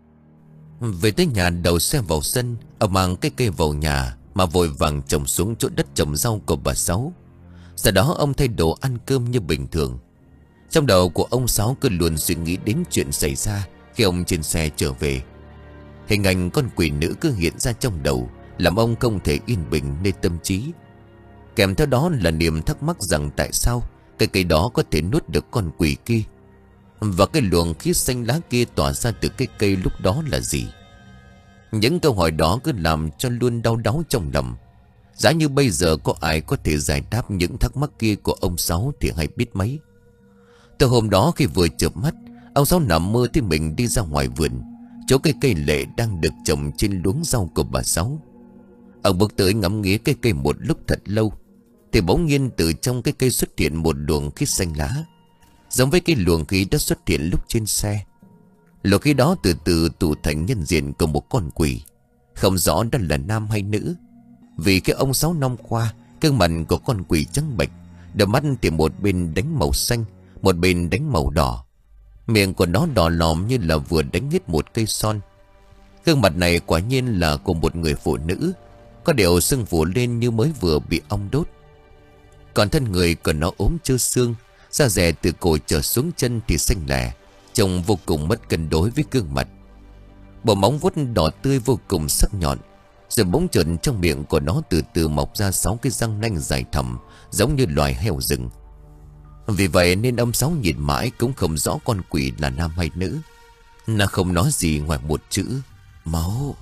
Về tới nhà, đầu xe vào sân, ông mang cái cây vào nhà mà vội vàng trồng xuống chỗ đất trồng rau của bà Sáu. Sau đó ông thay đồ ăn cơm như bình thường. Trong đầu của ông Sáu cứ luôn suy nghĩ đến chuyện xảy ra khi ông trên xe trở về. Hình ảnh con quỷ nữ cứ hiện ra trong đầu, làm ông không thể yên bình nơi tâm trí. Kèm theo đó là niềm thắc mắc rằng tại sao cái cây đó có thể nuốt được con quỷ kia, và cái luồng khí xanh lá kia tỏa ra từ cái cây lúc đó là gì. Những câu hỏi đó cứ làm cho luôn đau đáu trong lòng. Giá như bây giờ có ai có thể giải đáp những thắc mắc kia của ông Sáu thì hay biết mấy. Từ hôm đó khi vừa chợp mắt, ông Sáu nằm mơ thấy mình đi ra ngoài vườn, chỗ cây cây lệ đang được trồng trên luống rau của bà Sáu. Ông bước tới ngắm nghía cây cây một lúc thật lâu, thì bỗng nhiên từ trong cái cây xuất hiện một luồng khí xanh lá, giống với cái luồng khí đã xuất hiện lúc trên xe. Luồng khí đó từ từ tụ thành nhân diện của một con quỷ, không rõ đó là nam hay nữ. Vì cái ông Sáu năm qua, gương mặt của con quỷ trắng bệch, đôi mắt thì một bên đánh màu xanh, một bên đánh màu đỏ. Miệng của nó đỏ lòm như là vừa đánh hết một cây son. Gương mặt này quả nhiên là của một người phụ nữ, có điều sưng phủ lên như mới vừa bị ong đốt. Còn thân người của nó ốm trơ xương, da rẻ từ cổ trở xuống chân thì xanh lẻ, trông vô cùng mất cân đối với gương mặt. Bộ móng vuốt đỏ tươi vô cùng sắc nhọn, rồi bỗng chợt trong miệng của nó từ từ mọc ra sáu cái răng nanh dài thẳm, giống như loài heo rừng. Vì vậy nên ông Sáu nhìn mãi cũng không rõ con quỷ là nam hay nữ. Nó không nói gì ngoài một chữ máu.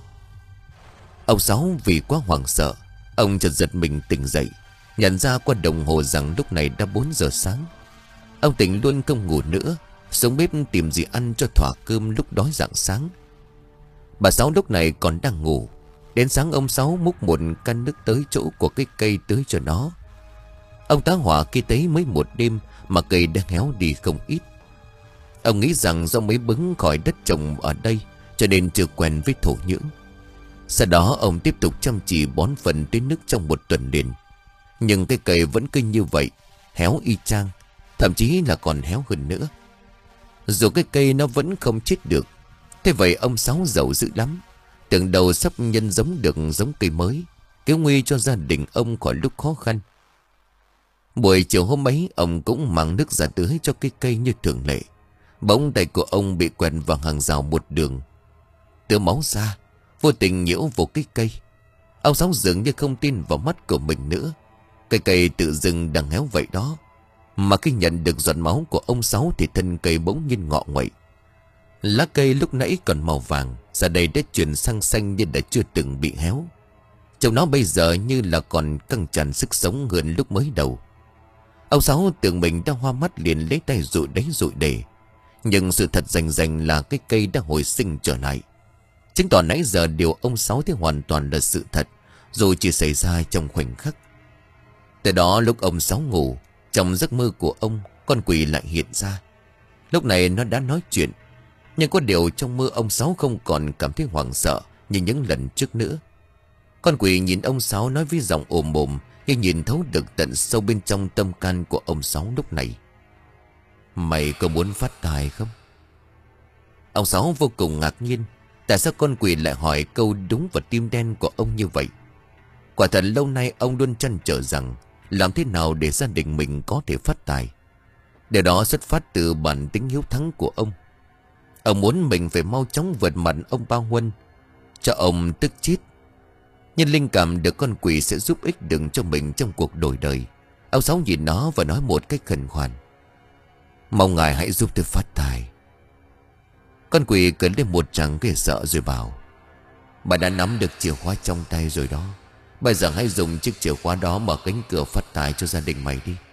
Ông Sáu vì quá hoảng sợ, ông chợt giật mình tỉnh dậy, nhận ra qua đồng hồ rằng lúc này đã bốn giờ sáng. Ông tỉnh luôn không ngủ nữa, xuống bếp tìm gì ăn cho thỏa cơm lúc đói rạng sáng. Bà Sáu lúc này còn đang ngủ. Đến sáng ông Sáu múc một can nước tới chỗ của cái cây tưới cho nó. Ông tá hỏa khi tới mới một đêm mà cây đã héo đi không ít. Ông nghĩ rằng do mới bứng khỏi đất trồng ở đây cho nên chưa quen với thổ nhưỡng. Sau đó ông tiếp tục chăm chỉ bón phân tưới nước trong một tuần liền. Nhưng cái cây vẫn cứ như vậy, héo y chang, thậm chí là còn héo hơn nữa. Dù cái cây nó vẫn không chết được. Thế vậy ông Sáu giàu dữ lắm, tưởng đầu sắp nhân giống được giống cây mới, cứu nguy cho gia đình ông khỏi lúc khó khăn. Buổi chiều hôm ấy, ông cũng mang nước ra tưới cho cây cây như thường lệ. Bỗng tay của ông bị quẹt vào hàng rào một đường, tứa máu ra, vô tình nhiễu vào cái cây. Ông Sáu dường như không tin vào mắt của mình nữa. Cây cây tự dưng đang héo vậy đó, mà khi nhận được giọt máu của ông Sáu thì thân cây bỗng nhiên ngọ nguậy. Lá cây lúc nãy còn màu vàng, giờ đây đã chuyển sang xanh như đã chưa từng bị héo. Trông nó bây giờ như là còn căng tràn sức sống hơn lúc mới đầu. Ông Sáu tưởng mình đã hoa mắt, liền lấy tay dụi đấy dụi để. Nhưng sự thật rành rành là cái cây đã hồi sinh trở lại. Chứng tỏ nãy giờ điều ông Sáu thấy hoàn toàn là sự thật, dù chỉ xảy ra trong khoảnh khắc. Từ đó lúc ông Sáu ngủ, trong giấc mơ của ông, con quỷ lại hiện ra. Lúc này nó đã nói chuyện, nhưng có điều trong mơ ông Sáu không còn cảm thấy hoảng sợ như những lần trước nữa. Con quỷ nhìn ông Sáu nói với giọng ồm ồm, nhưng nhìn thấu được tận sâu bên trong tâm can của ông Sáu lúc này. Mày có muốn phát tài không? Ông Sáu vô cùng ngạc nhiên, tại sao con quỷ lại hỏi câu đúng vào tim đen của ông như vậy. Quả thật lâu nay ông luôn trăn trở rằng làm thế nào để gia đình mình có thể phát tài. Điều đó xuất phát từ bản tính hiếu thắng của ông. Ông muốn mình phải mau chóng vượt mặt ông Ba Huân, cho ông tức chết. Nhưng linh cảm được con quỷ sẽ giúp ích được cho mình trong cuộc đổi đời. Ông Sáu nhìn nó và nói một cách khẩn khoản: mong ngài hãy giúp tôi phát tài. Con quỷ cười lên một tràng ghê sợ rồi bảo: Bà đã nắm được chìa khóa trong tay rồi đó. Bây giờ hãy dùng chiếc chìa khóa đó mở cánh cửa phát tài cho gia đình mày đi.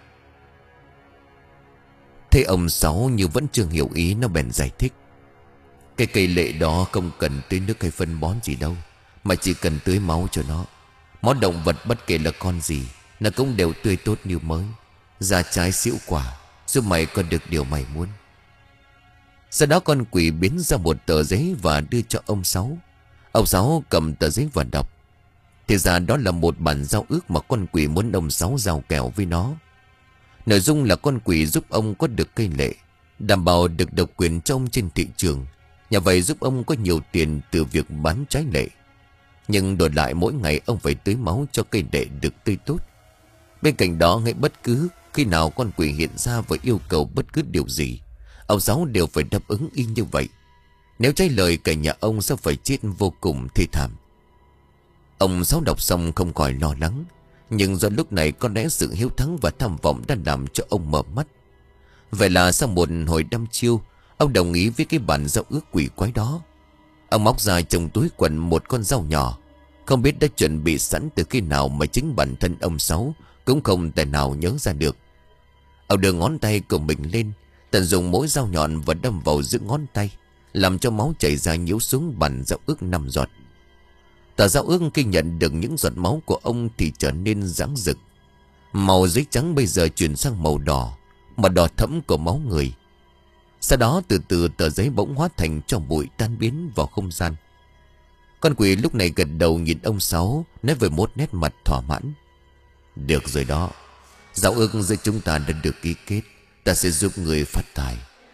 Thế ông Sáu như vẫn chưa hiểu ý, nó bèn giải thích. Cái cây lệ đó không cần tưới nước hay phân bón gì đâu, mà chỉ cần tưới máu cho nó. Máu động vật bất kể là con gì, nó cũng đều tươi tốt như mới, ra trái xỉu quả, giúp mày có được điều mày muốn. Sau đó con quỷ biến ra một tờ giấy và đưa cho ông Sáu. Ông Sáu cầm tờ giấy và đọc. Thì ra đó là một bản giao ước mà con quỷ muốn ông Sáu giao kèo với nó. Nội dung là con quỷ giúp ông có được cây lệ, đảm bảo được độc quyền cho ông trên thị trường, nhà vậy giúp ông có nhiều tiền từ việc bán trái lệ. Nhưng đổi lại mỗi ngày ông phải tưới máu cho cây lệ được tươi tốt. Bên cạnh đó, ngay bất cứ khi nào con quỷ hiện ra và yêu cầu bất cứ điều gì, ông Sáu đều phải đáp ứng y như vậy. Nếu trái lời, cả nhà ông sẽ phải chết vô cùng thê thảm. Ông Sáu đọc xong không khỏi lo lắng, nhưng do lúc này có lẽ sự hiếu thắng và tham vọng đã làm cho ông mở mắt. Vậy là sau một hồi đăm chiêu, ông đồng ý với cái bản giao ước quỷ quái đó. Ông móc ra trong túi quần một con dao nhỏ, không biết đã chuẩn bị sẵn từ khi nào mà chính bản thân ông Sáu cũng không thể nào nhớ ra được. Ông đưa ngón tay của mình lên, tận dụng mỗi dao nhọn và đâm vào giữa ngón tay, làm cho máu chảy ra nhiễu xuống bản giao ước năm giọt. Tờ giao ước khi nhận được những giọt máu của ông thì trở nên ráng rực. Màu giấy trắng bây giờ chuyển sang màu đỏ, mà đỏ thẫm của máu người. Sau đó từ từ tờ giấy bỗng hóa thành tro bụi tan biến vào không gian. Con quỷ lúc này gật đầu nhìn ông Sáu, nói với một nét mặt thỏa mãn. Được rồi đó, giao ước giữa chúng ta đã được ký kết, ta sẽ giúp người phát tài.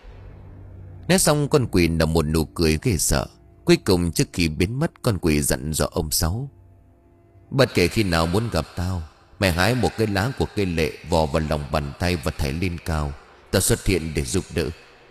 Nói xong con quỷ nở một nụ cười ghê sợ. Cuối cùng trước khi biến mất, con quỷ dặn dò ông Sáu. Bất kể khi nào muốn gặp tao, mày hái một cái lá của cây lệ, vò vào lòng bàn tay và thảy lên cao. Tao xuất hiện để giúp đỡ.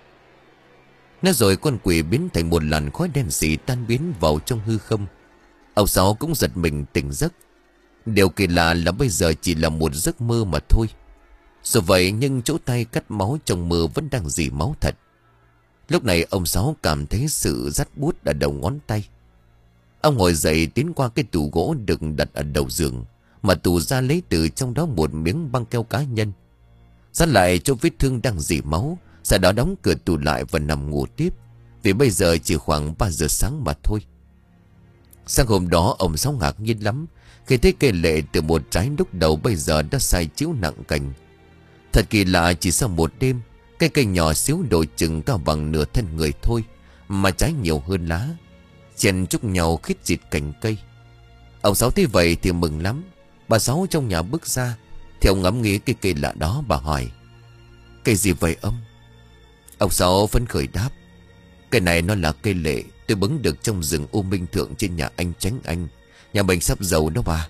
Nói rồi con quỷ biến thành một làn khói đen xì tan biến vào trong hư không. Ông Sáu cũng giật mình tỉnh giấc. Điều kỳ lạ là bây giờ chỉ là một giấc mơ mà thôi. Dù vậy nhưng chỗ tay cắt máu trong mơ vẫn đang rỉ máu thật. Lúc này ông Sáu cảm thấy sự rát buốt ở đầu ngón tay. Ông ngồi dậy tiến qua cái tủ gỗ được đặt ở đầu giường, mà tủ ra lấy từ trong đó một miếng băng keo cá nhân, dán lại chỗ vết thương đang rỉ máu. Sau đó đóng cửa tủ lại và nằm ngủ tiếp, vì bây giờ chỉ khoảng ba giờ sáng mà thôi. Sáng hôm đó ông Sáu ngạc nhiên lắm khi thấy cây lệ từ một trái lúc đầu bây giờ đã sai chiếu nặng cành. Thật kỳ lạ, chỉ sau một đêm, cái cây nhỏ xíu độ chừng cao bằng nửa thân người thôi mà trái nhiều hơn lá, chèn chúc nhau khít chịt cành cây. Ông Sáu thấy vậy thì mừng lắm. Bà Sáu trong nhà bước ra thì ông ngắm nghĩ cái cây lạ đó. Bà hỏi: Cây gì vậy ông? Ông Sáu phấn khởi đáp: Cây này nó là cây lệ tôi bứng được trong rừng U Minh Thượng trên nhà anh Tránh Anh. Nhà mình sắp giàu đó bà.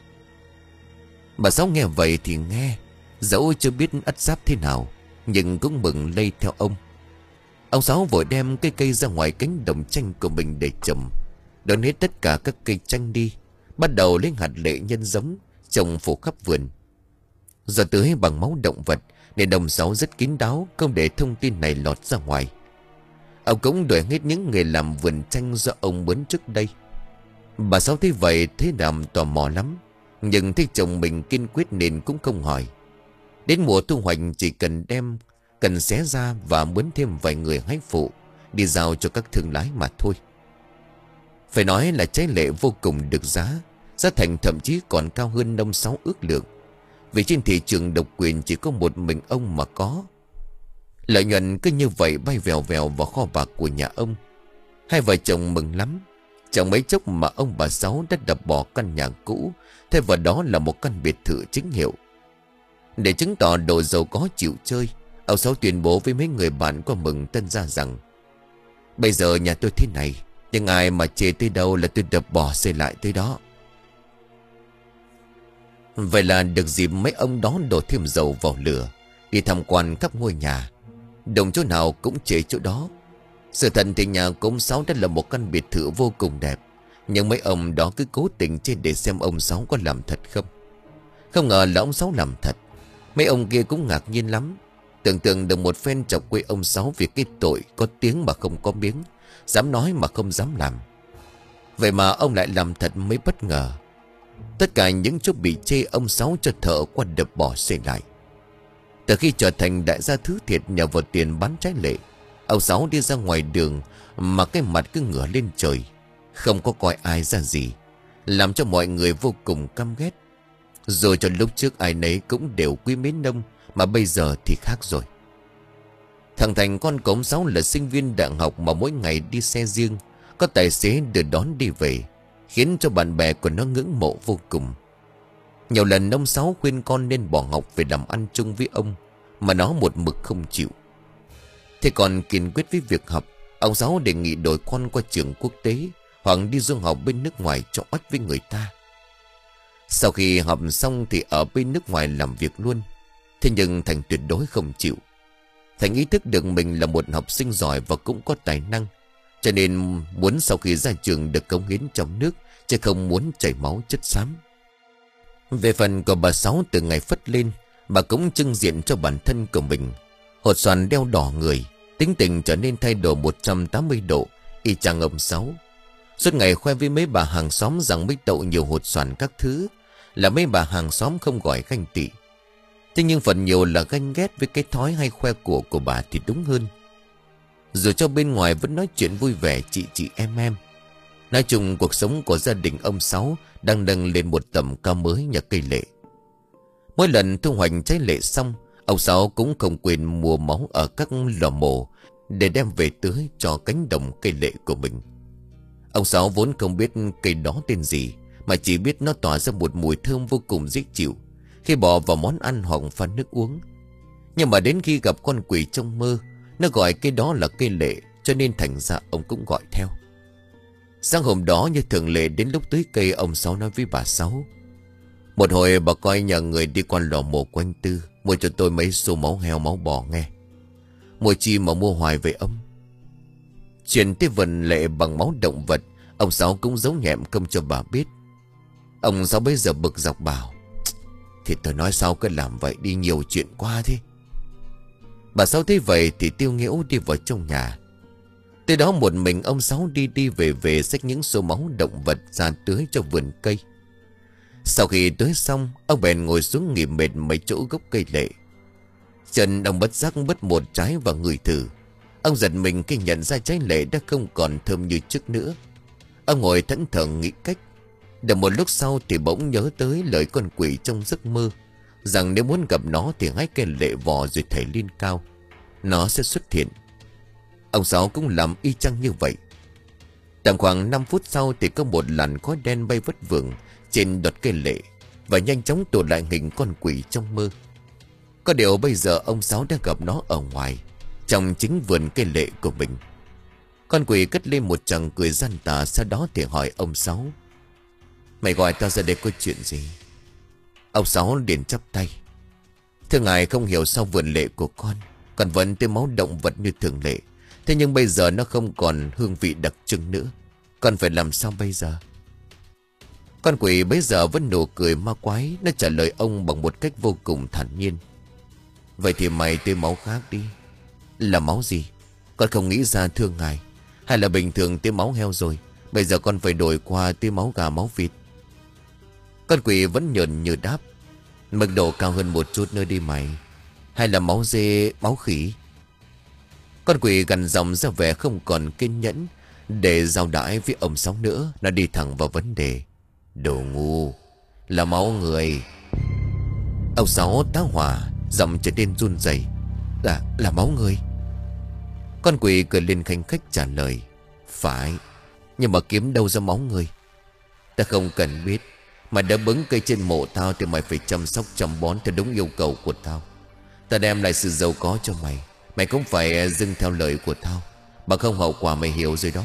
Bà Sáu nghe vậy thì nghe, dẫu chưa biết ắt giáp thế nào, nhưng cũng mừng lây theo ông. Ông Sáu vội đem cây cây ra ngoài cánh đồng chanh của mình để trồng, đốn hết tất cả các cây chanh đi, bắt đầu lấy hạt lệ nhân giống trồng phủ khắp vườn. Do tưới bằng máu động vật nên ông Sáu rất kín đáo, không để thông tin này lọt ra ngoài. Ông cũng đuổi hết những người làm vườn chanh do ông mướn trước đây. Bà Sáu thấy vậy thế làm tò mò lắm, nhưng thấy chồng mình kiên quyết nên cũng không hỏi. Đến mùa thu hoạch chỉ cần đem cần xé ra và mướn thêm vài người hái phụ đi giao cho các thương lái mà thôi. Phải nói là trái lệ vô cùng được giá, giá thành thậm chí còn cao hơn ông Sáu ước lượng, vì trên thị trường độc quyền chỉ có một mình ông mà có. Lợi nhuận cứ như vậy bay vèo vèo vào kho bạc của nhà ông. Hai vợ chồng mừng lắm. Chẳng mấy chốc mà ông bà Sáu đã đập bỏ căn nhà cũ, thay vào đó là một căn biệt thự chính hiệu. Để chứng tỏ độ giàu có chịu chơi, ông Sáu tuyên bố với mấy người bạn có mừng tân gia rằng: Bây giờ nhà tôi thế này, nhưng ai mà chê tới đâu là tôi đập bỏ xây lại tới đó. Vậy là được dịp mấy ông đó đổ thêm dầu vào lửa, đi tham quan khắp ngôi nhà, đồng chỗ nào cũng chê chỗ đó. Sự thật thì nhà của ông Sáu đã là một căn biệt thự vô cùng đẹp, nhưng mấy ông đó cứ cố tình chê để xem ông Sáu có làm thật không. Không ngờ là ông Sáu làm thật. Mấy ông kia cũng ngạc nhiên lắm, tưởng tượng được một phen chọc quê ông Sáu vì cái tội có tiếng mà không có miếng, dám nói mà không dám làm. Vậy mà ông lại làm thật mới bất ngờ. Tất cả những chỗ bị chê ông Sáu cho thợ qua đập bỏ xây lại. Từ khi trở thành đại gia thứ thiệt nhờ vào tiền bán trái lệ, ông Sáu đi ra ngoài đường mà cái mặt cứ ngửa lên trời, không có coi ai ra gì, làm cho mọi người vô cùng căm ghét. Rồi cho lúc trước ai nấy cũng đều quý mến ông, mà bây giờ thì khác rồi. Thằng Thành con của ông Sáu là sinh viên đại học mà mỗi ngày đi xe riêng, có tài xế đưa đón đi về, khiến cho bạn bè của nó ngưỡng mộ vô cùng. Nhiều lần ông Sáu khuyên con nên bỏ học về làm ăn chung với ông, mà nó một mực không chịu. Thế còn kiên quyết với việc học, ông Sáu đề nghị đổi con qua trường quốc tế hoặc đi du học bên nước ngoài cho oách với người ta. Sau khi học xong thì ở bên nước ngoài làm việc luôn. Thế nhưng Thành tuyệt đối không chịu. Thành ý thức được mình là một học sinh giỏi và cũng có tài năng, cho nên muốn sau khi ra trường được cống hiến trong nước, chứ không muốn chảy máu chất xám. Về phần của bà Sáu, từ ngày phất lên, bà cũng trưng diện cho bản thân của mình. Hột xoàn đeo đỏ người, tính tình trở nên thay đổi một trăm tám mươi độ, y chang ông Sáu. Suốt ngày khoe với mấy bà hàng xóm rằng mấy tậu nhiều hột xoàn các thứ, là mấy bà hàng xóm không gọi ganh tị. Thế nhưng phần nhiều là ganh ghét với cái thói hay khoe của của bà thì đúng hơn. Dù cho bên ngoài vẫn nói chuyện vui vẻ chị chị em em. Nói chung cuộc sống của gia đình ông Sáu đang nâng lên một tầm cao mới nhờ cây lệ. Mỗi lần thu hoạch trái lệ xong, ông Sáu cũng không quên mua máu ở các lò mổ để đem về tưới cho cánh đồng cây lệ của mình. Ông Sáu vốn không biết cây đó tên gì, mà chỉ biết nó tỏa ra một mùi thơm vô cùng dễ chịu khi bỏ vào món ăn hoặc pha nước uống. Nhưng mà đến khi gặp con quỷ trong mơ, nó gọi cây đó là cây lệ, cho nên thành ra ông cũng gọi theo. Sáng hôm đó như thường lệ, đến lúc tưới cây, ông Sáu nói với bà Sáu: "Một hồi bà coi nhờ người đi qua lò mổ của anh Tư, mua cho tôi mấy xô máu heo máu bò nghe. Mua chi mà mua hoài vậy ông?" Chuyện tới vần lệ bằng máu động vật, ông Sáu cũng giấu nhẹm không cho bà biết. Ông Sáu bây giờ bực dọc bảo: "Thì tôi nói sao cứ làm vậy đi, nhiều chuyện quá thế." Bà Sáu thấy vậy thì tiêu nghẽo đi vào trong nhà. Tới đó một mình ông Sáu đi đi về về xách những xô máu động vật ra tưới cho vườn cây. Sau khi tưới xong, ông bèn ngồi xuống nghỉ mệt mấy chỗ gốc cây lệ. Chân ông bất giác bứt một trái và ngửi thử. Ông giật mình khi nhận ra trái lệ đã không còn thơm như trước nữa. Ông ngồi thẫn thờ nghĩ cách. Được một lúc sau thì bỗng nhớ tới lời con quỷ trong giấc mơ, rằng nếu muốn gặp nó thì hãy cây lệ vò rồi thảy lên cao, nó sẽ xuất hiện. Ông Sáu cũng làm y chang như vậy. Tầm khoảng năm phút sau thì có một làn khói đen bay vất vưởng trên đọt cây lệ và nhanh chóng tụ lại hình con quỷ trong mơ. Có điều bây giờ ông Sáu đã gặp nó ở ngoài, trong chính vườn cây lệ của mình. Con quỷ cất lên một tràng cười gian tà, sau đó thì hỏi ông Sáu: "Mày gọi tao ra đây có chuyện gì?" Ông Sáu liền chắp tay: "Thưa ngài, không hiểu sao vườn lệ của con còn vẫn tươi máu động vật như thường lệ. Thế nhưng bây giờ nó không còn hương vị đặc trưng nữa. Con phải làm sao bây giờ?" Con quỷ bây giờ vẫn nụ cười ma quái. Nó trả lời ông bằng một cách vô cùng thản nhiên: "Vậy thì mày tươi máu khác đi." "Là máu gì?" "Con không nghĩ ra thưa ngài. Hay là bình thường tươi máu heo rồi, bây giờ con phải đổi qua tươi máu gà máu vịt?" Con quỷ vẫn nhờn như đáp: "Mức độ cao hơn một chút nữa đi mày. Hay là máu dê, máu khỉ?" Con quỷ gằn giọng ra vẻ không còn kiên nhẫn để giao đãi với ông Sáu nữa. Nó đi thẳng vào vấn đề: "Đồ ngu, là máu người." Ông Sáu tá hỏa, giọng trở nên run rẩy: Là, là máu người?" Con quỷ cười lên khanh khách trả lời: "Phải, nhưng mà kiếm đâu ra máu người?" "Ta không cần biết. Mày đã bứng cây trên mộ tao thì mày phải chăm sóc chăm bón theo đúng yêu cầu của tao. Ta đem lại sự giàu có cho mày, mày cũng phải dâng theo lời của tao, bằng không hậu quả mày hiểu rồi đó."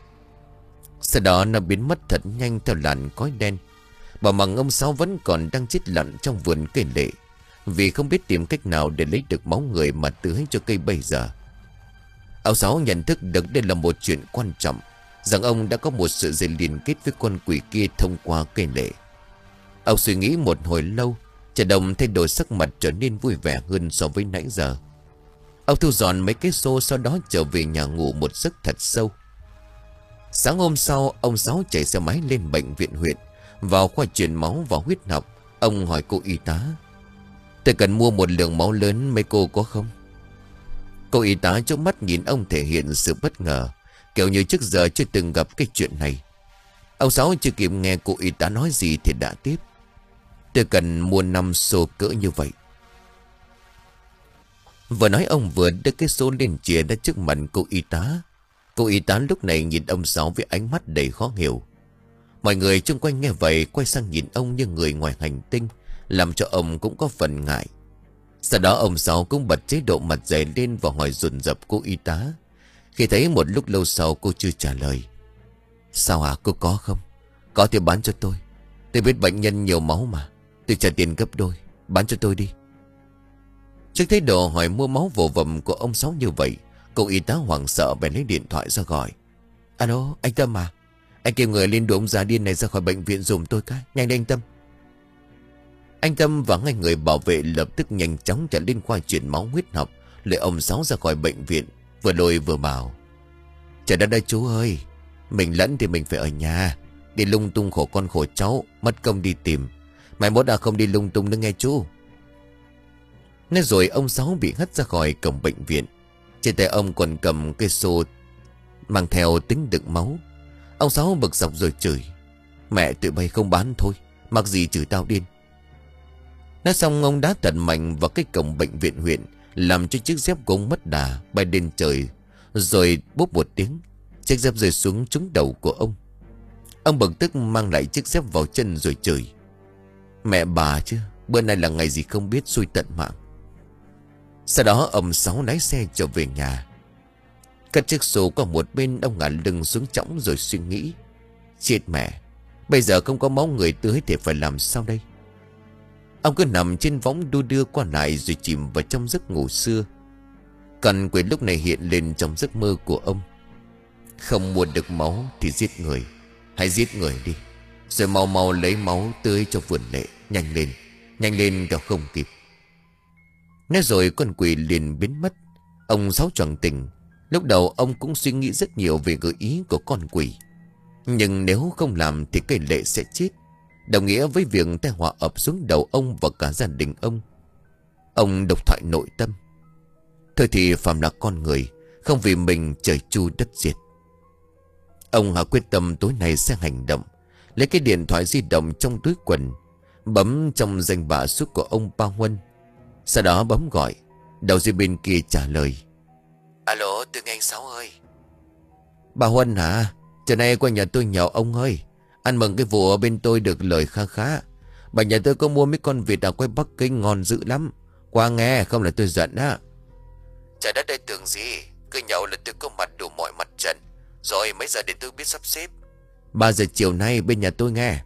Sau đó nó biến mất thật nhanh theo làn khói đen. Bà Mằng ông Sáu vẫn còn đang chết lặng trong vườn cây lệ, vì không biết tìm cách nào để lấy được máu người mà tưới cho cây bây giờ. Ông Sáu nhận thức được đây là một chuyện quan trọng, rằng ông đã có một sự dây liên kết với con quỷ kia thông qua cây lệ. Ông suy nghĩ một hồi lâu, Trà Đồng thay đổi sắc mặt trở nên vui vẻ hơn so với nãy giờ. Ông thu dọn mấy cái xô, sau đó trở về nhà ngủ một giấc thật sâu. Sáng hôm sau, ông Sáu chạy xe máy lên bệnh viện huyện. Vào khoa truyền máu và huyết học, ông hỏi cô y tá: "Tôi cần mua một lượng máu lớn, mấy cô có không?" Cô y tá chớp mắt nhìn ông thể hiện sự bất ngờ, kiểu như trước giờ chưa từng gặp cái chuyện này. Ông Sáu chưa kịp nghe cô y tá nói gì thì đã tiếp: "Tôi cần mua năm xô cỡ như vậy." Vừa nói ông vừa đưa cái xô lên chìa ra trước mặt cô y tá. Cô y tá lúc này nhìn ông Sáu với ánh mắt đầy khó hiểu. Mọi người xung quanh nghe vậy quay sang nhìn ông như người ngoài hành tinh, làm cho ông cũng có phần ngại. Sau đó ông Sáu cũng bật chế độ mặt dày lên và hỏi dồn dập cô y tá. Khi thấy một lúc lâu sau cô chưa trả lời: "Sao hả, cô có không? Có thì bán cho tôi. Tôi biết bệnh nhân nhiều máu mà. Tôi trả tiền gấp đôi. Bán cho tôi đi." Trước thấy đồ hỏi mua máu vồ vầm của ông Sáu như vậy, cô y tá hoảng sợ bèn lấy điện thoại ra gọi: "Alo, anh Tâm à? Anh kêu người lên đưa ông già điên này ra khỏi bệnh viện giùm tôi cái. Nhanh lên anh Tâm." Anh Tâm và ngay người bảo vệ lập tức nhanh chóng chạy lên khoa truyền máu huyết học, lấy ông Sáu ra khỏi bệnh viện, vừa lôi vừa bảo: "Trời đất ơi chú ơi, mình lẫn thì mình phải ở nhà. Đi lung tung khổ con khổ cháu, mất công đi tìm. Mai mốt đã không đi lung tung nữa nghe chú." Nói rồi ông Sáu bị hất ra khỏi cổng bệnh viện. Trên tay ông còn cầm cây xô mang theo tính đựng máu. Ông Sáu bực dọc rồi chửi: "Mẹ tụi bay không bán thôi, mặc gì chửi tao điên." Nói xong ông đá thật mạnh vào cái cổng bệnh viện huyện, làm cho chiếc dép của ông mất đà bay lên trời. Rồi bốp một tiếng, chiếc dép rơi xuống trúng đầu của ông. Ông bực tức mang lại chiếc dép vào chân rồi chửi: "Mẹ bà chứ, bữa nay là ngày gì không biết, xui tận mạng." Sau đó ông Sáu lái xe trở về nhà. Cất chiếc xô qua một bên, ông ngả lưng xuống chõng rồi suy nghĩ: "Chết mẹ, bây giờ không có máu người tưới thì phải làm sao đây?" Ông cứ nằm trên võng đu đưa qua lại rồi chìm vào trong giấc ngủ xưa. Còn quỷ lúc này hiện lên trong giấc mơ của ông: "Không mua được máu thì giết người. Hãy giết người đi, rồi mau mau lấy máu tưới cho vườn lệ. Nhanh lên, nhanh lên kẻo không kịp." Nói rồi con quỷ liền biến mất. Ông Sáu choàng tỉnh. Lúc đầu ông cũng suy nghĩ rất nhiều về gợi ý của con quỷ. Nhưng nếu không làm thì cây lệ sẽ chết, đồng nghĩa với việc tai họa ập xuống đầu ông và cả gia đình ông. Ông độc thoại nội tâm: "Thôi thì phàm là con người, không vì mình trời chu đất diệt." Ông hạ quyết tâm tối nay sẽ hành động. Lấy cái điện thoại di động trong túi quần, bấm trong danh bạ số của ông Ba Huân. Sau đó bấm gọi. Đầu dây bên kia trả lời: "Alo, tôi nghe anh Sáu ơi." "Bà Huân hả? Trưa nay qua nhà tôi nhậu ông ơi. Ăn mừng cái vụ ở bên tôi được lời kha khá. Bà nhà tôi có mua mấy con vịt ở quay Bắc Kinh ngon dữ lắm. Qua nghe không là tôi giận á." "Trời đất ơi tưởng gì, cứ nhậu là tôi có mặt đủ mọi mặt trận. Rồi mấy giờ để tôi biết sắp xếp?" Ba giờ chiều nay bên nhà tôi nghe."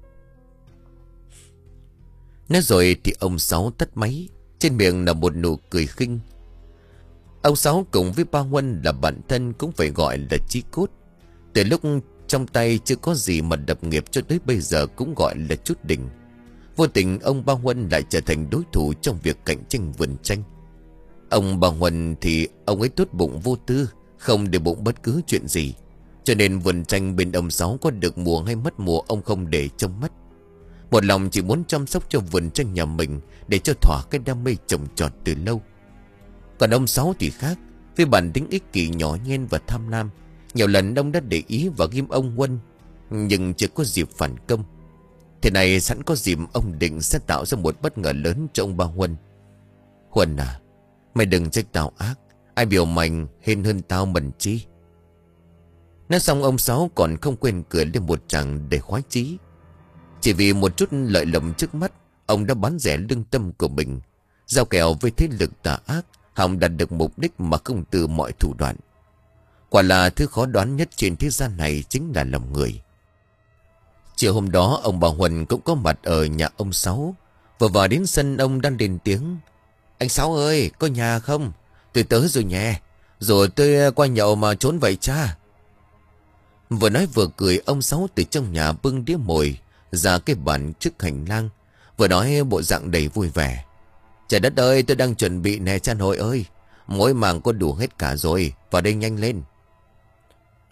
Nói rồi thì ông Sáu tắt máy. Trên miệng là một nụ cười khinh. Ông Sáu cùng với ba Huân là bạn thân, cũng phải gọi là chí cốt. Từ lúc trong tay chưa có gì mà đập nghiệp cho tới bây giờ cũng gọi là chút đỉnh. Vô tình ông Ba Huân lại trở thành đối thủ trong việc cạnh tranh vườn tranh. Ông Ba Huân thì ông ấy tốt bụng vô tư, không để bụng bất cứ chuyện gì. Cho nên vườn tranh bên ông Sáu có được mùa hay mất mùa ông không để trong mắt. Một lòng chỉ muốn chăm sóc cho vườn tranh nhà mình để cho thỏa cái đam mê trồng trọt từ lâu. Còn ông Sáu thì khác. Với bản tính ích kỷ nhỏ nhen và tham lam, nhiều lần ông đã để ý và ghim ông Huân, nhưng chưa có dịp phản công. Thế này sẵn có dịp, ông định sẽ tạo ra một bất ngờ lớn cho ông Ba Huân. "Huân à, mày đừng trách tao ác. Ai biểu mày hên hơn tao mần chi." Nói xong ông Sáu còn không quên cười lên một tràng để khoái chí. Chỉ vì một chút lợi lộc trước mắt, ông đã bán rẻ lương tâm của mình, giao kèo với thế lực tà ác, hòng đạt được mục đích mà không từ mọi thủ đoạn. Quả là thứ khó đoán nhất trên thế gian này chính là lòng người. Chiều hôm đó ông bà Huân cũng có mặt ở nhà ông Sáu. Vừa vào đến sân ông đang lên tiếng: "Anh Sáu ơi, có nhà không? Tôi tới rồi nhé. Rồi tôi qua nhậu mà trốn vậy cha." Vừa nói vừa cười, ông Sáu từ trong nhà bưng đĩa mồi ra cái bàn trước hành lang, vừa nói bộ dạng đầy vui vẻ: "Trời đất ơi, tôi đang chuẩn bị nè cha nội ơi. Mối màng có đủ hết cả rồi, vào đây nhanh lên."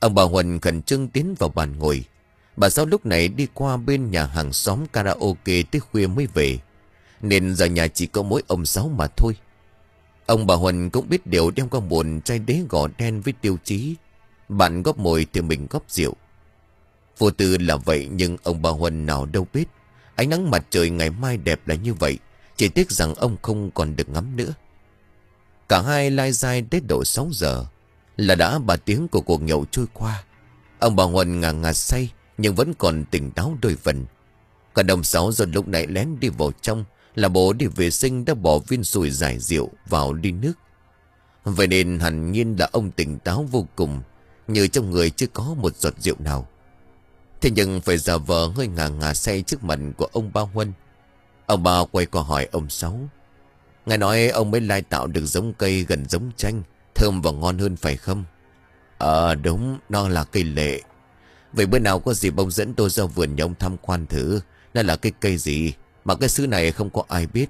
Ông bà Huân khẩn trương tiến vào bàn ngồi. Bà Sáu lúc này đi qua bên nhà hàng xóm karaoke tới khuya mới về, nên giờ nhà chỉ có mỗi ông Sáu mà thôi. Ông bà Huân cũng biết điều, đem qua một chai đế gò đen với tiêu chí bạn góp mồi thì mình góp rượu. Vô tư là vậy, nhưng ông bà Huân nào đâu biết ánh nắng mặt trời ngày mai đẹp là như vậy. Chỉ tiếc rằng ông không còn được ngắm nữa. Cả hai lai dai đến độ sáu giờ là đã ba tiếng của cuộc nhậu trôi qua. Ông bà Huân ngà ngà say nhưng vẫn còn tỉnh táo đôi phần. Còn ông Sáu giờ lúc này lén đi vào trong, là bố đi vệ sinh đã bỏ viên sủi giải rượu vào ly nước. Vậy nên hẳn nhiên là ông tỉnh táo vô cùng, như trong người chưa có một giọt rượu nào. Thế nhưng phải giả vờ hơi ngà ngà say trước mặt của ông ba Huân. Ông ba quay qua hỏi ông Sáu: "Ngài nói ông mới lai tạo được giống cây gần giống chanh, thơm và ngon hơn phải không?" "Ờ đúng, nó là cây lệ." "Vậy bữa nào có dịp ông dẫn tôi ra vườn nhà ông tham quan thử, nó là cái cây gì mà cái xứ này không có ai biết."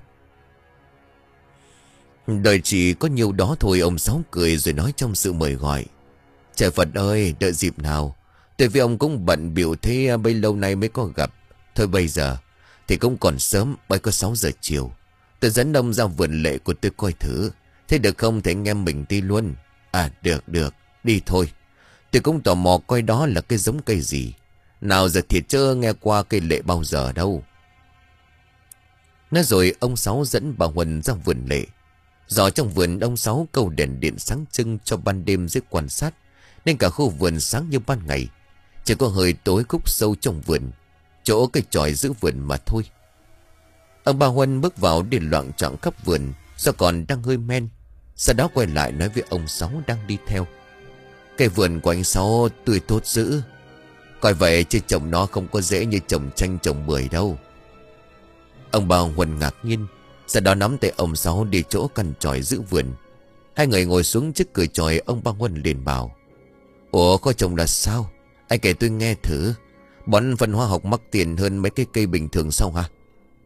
Đời chỉ có nhiều đó thôi, ông Sáu cười rồi nói trong sự mời gọi: "Trời Phật ơi, đợi dịp nào. Tôi với ông cũng bận biểu thế bấy lâu nay mới có gặp. Thôi bây giờ thì cũng còn sớm, mới có sáu giờ chiều. Tôi dẫn ông ra vườn lệ của tôi coi thử. Thế được không thì anh em mình đi luôn." "À được được, đi thôi. Tôi cũng tò mò coi đó là cái giống cây gì. Nào giờ thiệt chưa nghe qua cây lệ bao giờ đâu." Nói rồi ông Sáu dẫn bà Huân ra vườn lệ. Do trong vườn ông Sáu câu đèn điện sáng trưng cho ban đêm dưới quan sát, nên cả khu vườn sáng như ban ngày. Chỉ có hơi tối khúc sâu trong vườn, chỗ cây chòi giữ vườn mà thôi. Ông bà Huân bước vào đi loạng choạng khắp vườn, do còn đang hơi men. Sau đó quay lại nói với ông Sáu đang đi theo: "Cây vườn của anh Sáu tươi tốt dữ. Coi vậy chứ trồng nó không có dễ như trồng chanh trồng bưởi đâu." Ông bà Huân ngạc nhiên, sau đó nắm tay ông Sáu đi chỗ căn chòi giữ vườn. Hai người ngồi xuống trước cửa chòi. Ông bà Huân liền bảo: "Ủa có trồng là sao? Anh kể tôi nghe thử. Bón phân hóa học mắc tiền hơn mấy cái cây bình thường sao hả?"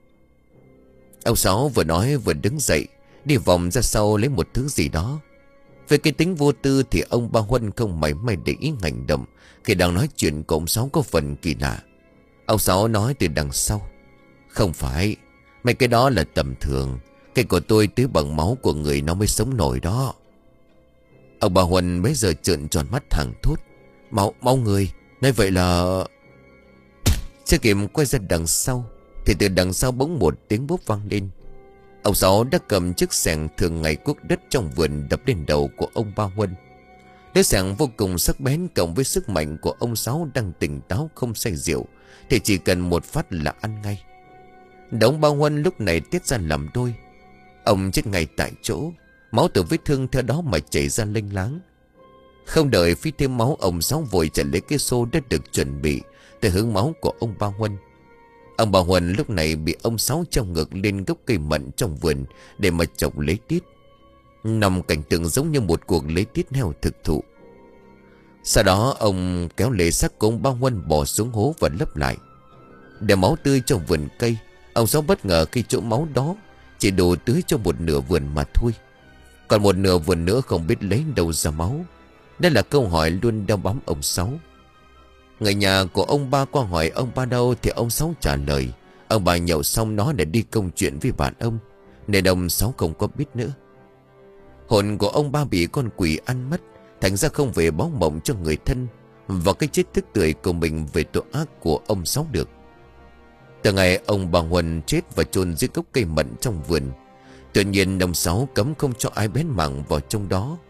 Ông Sáu vừa nói vừa đứng dậy, đi vòng ra sau lấy một thứ gì đó. Về cái tính vô tư thì ông ba Huân không mảy may để ý hành động khi đang nói chuyện của ông Sáu có phần kỳ lạ. Ông Sáu nói từ đằng sau: "Không phải, mấy cái đó là tầm thường. Cây của tôi tưới bằng máu của người nó mới sống nổi đó." Ông bà Huân bây giờ trợn tròn mắt thẳng thốt: Máu, máu người, nói vậy là..." Chưa kịp quay ra đằng sau thì từ đằng sau bỗng một tiếng bốp vang lên. Ông Sáu đã cầm chiếc xẻng thường ngày cuốc đất trong vườn đập lên đầu của ông ba Huân. Cái xẻng vô cùng sắc bén, cộng với sức mạnh của ông Sáu đang tỉnh táo không say rượu, thì chỉ cần một phát là ăn ngay. Đầu ông ba Huân lúc này tiết ra làm đôi. Ông chết ngay tại chỗ, máu từ vết thương theo đó mà chảy ra lênh láng. Không đợi phi thêm máu, ông Sáu vội chạy lấy cái xô đã được chuẩn bị từ hướng máu của ông ba Huân. Ông bà Huân lúc này bị ông Sáu treo ngược lên gốc cây mận trong vườn để mà chọc lấy tiết. Nằm cảnh tượng giống như một cuộc lấy tiết heo thực thụ. Sau đó ông kéo lê xác của ông ba Huân bỏ xuống hố và lấp lại. Để máu tươi trong vườn cây, ông Sáu bất ngờ khi chỗ máu đó chỉ đủ tưới cho một nửa vườn mà thôi. Còn một nửa vườn nữa không biết lấy đâu ra máu. Đây là câu hỏi luôn đeo bám ông Sáu. Người nhà của ông ba qua hỏi ông ba đâu thì ông Sáu trả lời ông bà nhậu xong nó để đi công chuyện với bạn ông, nên ông Sáu không có biết nữa. Hồn của ông ba bị con quỷ ăn mất, thành ra không về báo mộng cho người thân và cái chết tức tưởi của mình về tội ác của ông Sáu được. Từ ngày ông bà Huân chết và chôn dưới gốc cây mận trong vườn, tự nhiên ông Sáu cấm không cho ai bén mảng vào trong đó.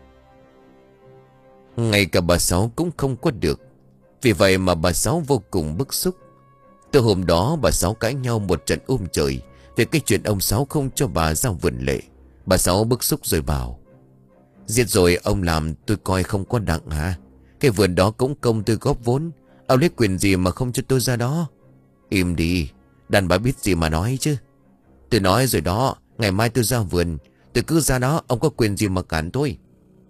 Ngay cả bà Sáu cũng không có được. Vì vậy mà bà Sáu vô cùng bức xúc. Từ hôm đó bà Sáu cãi nhau một trận ôm trời về cái chuyện ông Sáu không cho bà ra vườn lệ. Bà Sáu bức xúc rồi bảo: Giết rồi ông làm tôi coi không có đặng hả? Cái vườn đó cũng công tôi góp vốn, ông lấy quyền gì mà không cho tôi ra đó? Im đi, đàn bà biết gì mà nói chứ. Tôi nói rồi đó, ngày mai tôi ra vườn, tôi cứ ra đó, ông có quyền gì mà cản tôi?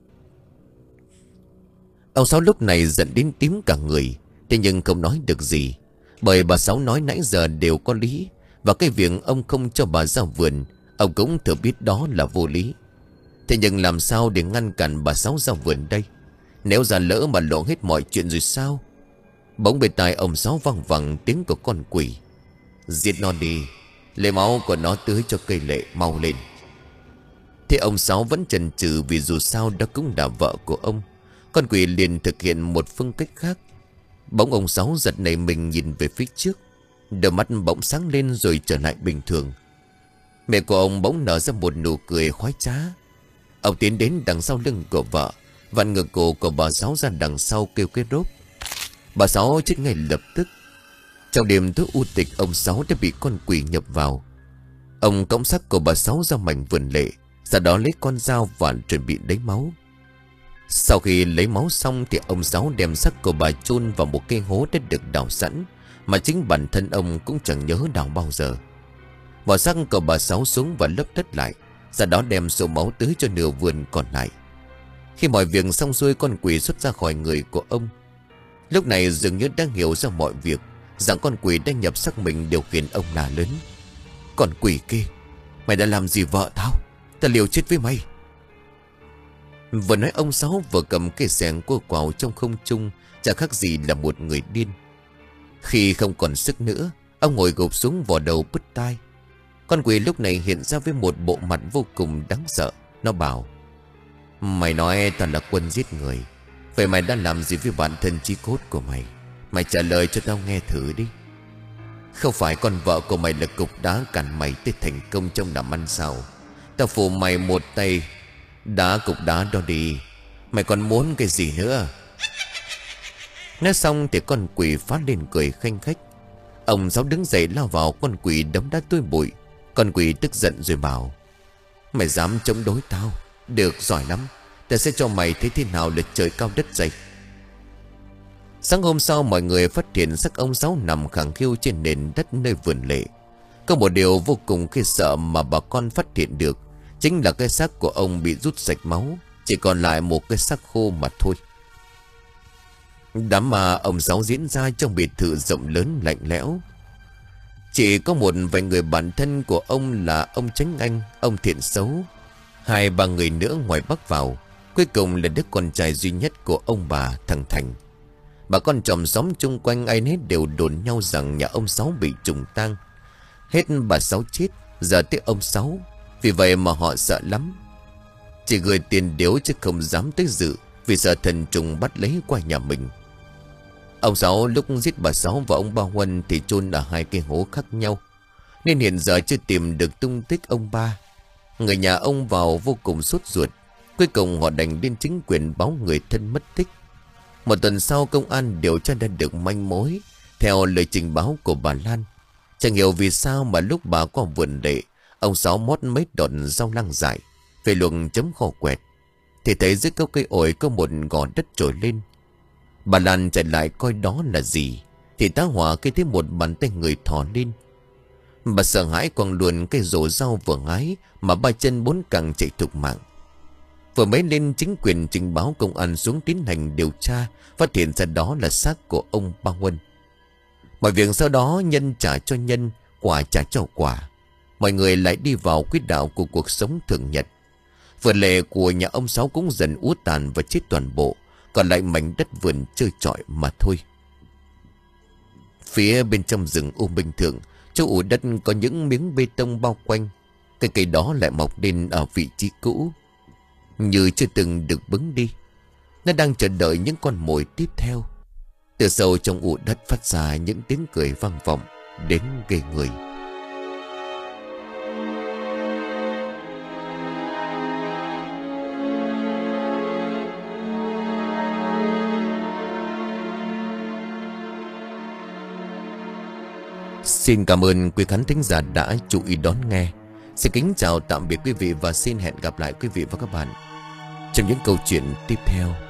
Ông Sáu lúc này giận đến tím cả người, thế nhưng không nói được gì, bởi bà Sáu nói nãy giờ đều có lý. Và cái việc ông không cho bà ra vườn, ông cũng thừa biết đó là vô lý. Thế nhưng làm sao để ngăn cản bà Sáu ra vườn đây? Nếu ra lỡ mà lộ hết mọi chuyện rồi sao? Bỗng bên tai ông Sáu văng vẳng tiếng của con quỷ. Giết nó đi, lấy máu của nó tưới cho cây lệ, mau lên. Thế ông Sáu vẫn chần chừ, vì dù sao đó cũng là vợ của ông. Con quỷ liền thực hiện một phương cách khác. Bỗng ông Sáu giật nảy mình nhìn về phía trước. Đôi mắt bỗng sáng lên rồi trở lại bình thường. Mẹ của ông bỗng nở ra một nụ cười khoái trá. Ông tiến đến đằng sau lưng của vợ, vặn ngược cổ của bà Sáu ra đằng sau kêu cái rốp. Bà Sáu chết ngay lập tức. Trong đêm tối u tịch, ông Sáu đã bị con quỷ nhập vào. Ông cõng xác của bà Sáu ra mảnh vườn lệ, sau đó lấy con dao và chuẩn bị lấy máu. Sau khi lấy máu xong thì ông Sáu đem xác của bà chôn vào một cái hố đã được đào sẵn, mà chính bản thân ông cũng chẳng nhớ đào bao giờ. Bỏ xác của bà Sáu xuống và lấp đất lại, sau đó đem số máu tưới cho nửa vườn còn lại. Khi mọi việc xong xuôi, con quỷ xuất ra khỏi người của ông. Lúc này dường như đang hiểu ra mọi việc, rằng con quỷ đã nhập xác mình điều khiển ông là lớn. Con quỷ kia, mày đã làm gì vợ tao? Ta liều chết với mày. Vừa nói ông Sáu vừa cầm cây xẻng cô quào trong không trung, chả khác gì là một người điên. Khi không còn sức nữa, ông ngồi gục xuống vò đầu bứt tai. Con quỷ lúc này hiện ra với một bộ mặt vô cùng đáng sợ. Nó bảo: mày nói tao là quân giết người, vậy mày đã làm gì với bản thân chí cốt của mày? Mày trả lời cho tao nghe thử đi. Không phải con vợ của mày là cục đá cản mày tới thành công trong làm ăn sao? Tao phụ mày một tay đá cục đá đó đi. Mày còn muốn cái gì nữa? Nói xong thì con quỷ phát lên cười khanh khách. Ông Sáu đứng dậy lao vào con quỷ đấm đá tui bụi. Con quỷ tức giận rồi bảo: mày dám chống đối tao? Được, giỏi lắm. Ta sẽ cho mày thấy thế nào là trời cao đất dày. Sáng hôm sau, mọi người phát hiện xác ông Sáu nằm khẳng khiu trên nền đất nơi vườn lệ. Có một điều vô cùng khiếp sợ mà bà con phát hiện được, chính là cái xác của ông bị rút sạch máu, chỉ còn lại một cái xác khô mà thôi. Đám ma ông Sáu diễn ra trong biệt thự rộng lớn lạnh lẽo. Chỉ có một vài người bạn thân của ông là ông Chánh Anh, ông Thiện Xấu, hai ba người nữa ngoài Bắc vào. Cuối cùng là đứa con trai duy nhất của ông bà, thằng Thành. Bà con chòm xóm chung quanh ai nấy đều đồn nhau rằng nhà ông Sáu bị trùng tang. Hết bà Sáu chết, giờ tới ông Sáu. Vì vậy mà họ sợ lắm, chỉ gửi tiền điếu chứ không dám tới dự, vì sợ thần trùng bắt lấy qua nhà mình. Ông Sáu lúc giết bà Sáu và ông Ba Huân thì chôn ở hai cái hố khác nhau, nên hiện giờ chưa tìm được tung tích ông ba. Người nhà ông vào vô cùng sốt ruột. Cuối cùng họ đành đến chính quyền báo người thân mất tích. Một tuần sau, công an điều tra đã được manh mối. Theo lời trình báo của bà Lan, chẳng hiểu vì sao mà lúc bà qua vườn lệ, ông Sáu mót mấy đọt rau lăng dại về luồng chấm kho quẹt, thì thấy dưới gốc cây ổi có một gò đất trồi lên. Bà Lan chạy lại coi đó là gì, thì tá hỏa khi thấy một bàn tay người thò lên. Bà sợ hãi quăng luôn cây rổ rau vừa hái mà ba chân bốn cẳng chạy thục mạng. Vừa mới lên, chính quyền trình báo công an xuống tiến hành điều tra, phát hiện ra đó là xác của ông Ba Huân. Mọi việc sau đó nhân trả cho nhân, quả trả cho quả. Mọi người lại đi vào quỹ đạo của cuộc sống thường nhật. Vườn lệ của nhà ông Sáu cũng dần úa tàn và chết toàn bộ, còn lại mảnh đất vườn trơ trọi mà thôi. Phía bên trong rừng U Minh Thượng, chỗ ủ đất có những miếng bê tông bao quanh. Cái cây đó lại mọc lên ở vị trí cũ, như chưa từng được bứng đi. Nó đang chờ đợi những con mồi tiếp theo. Từ sâu trong ụ đất phát ra những tiếng cười vang vọng đến ghê người. Xin cảm ơn quý khán thính giả đã chú ý đón nghe. Xin kính chào tạm biệt quý vị và xin hẹn gặp lại quý vị và các bạn trong những câu chuyện tiếp theo.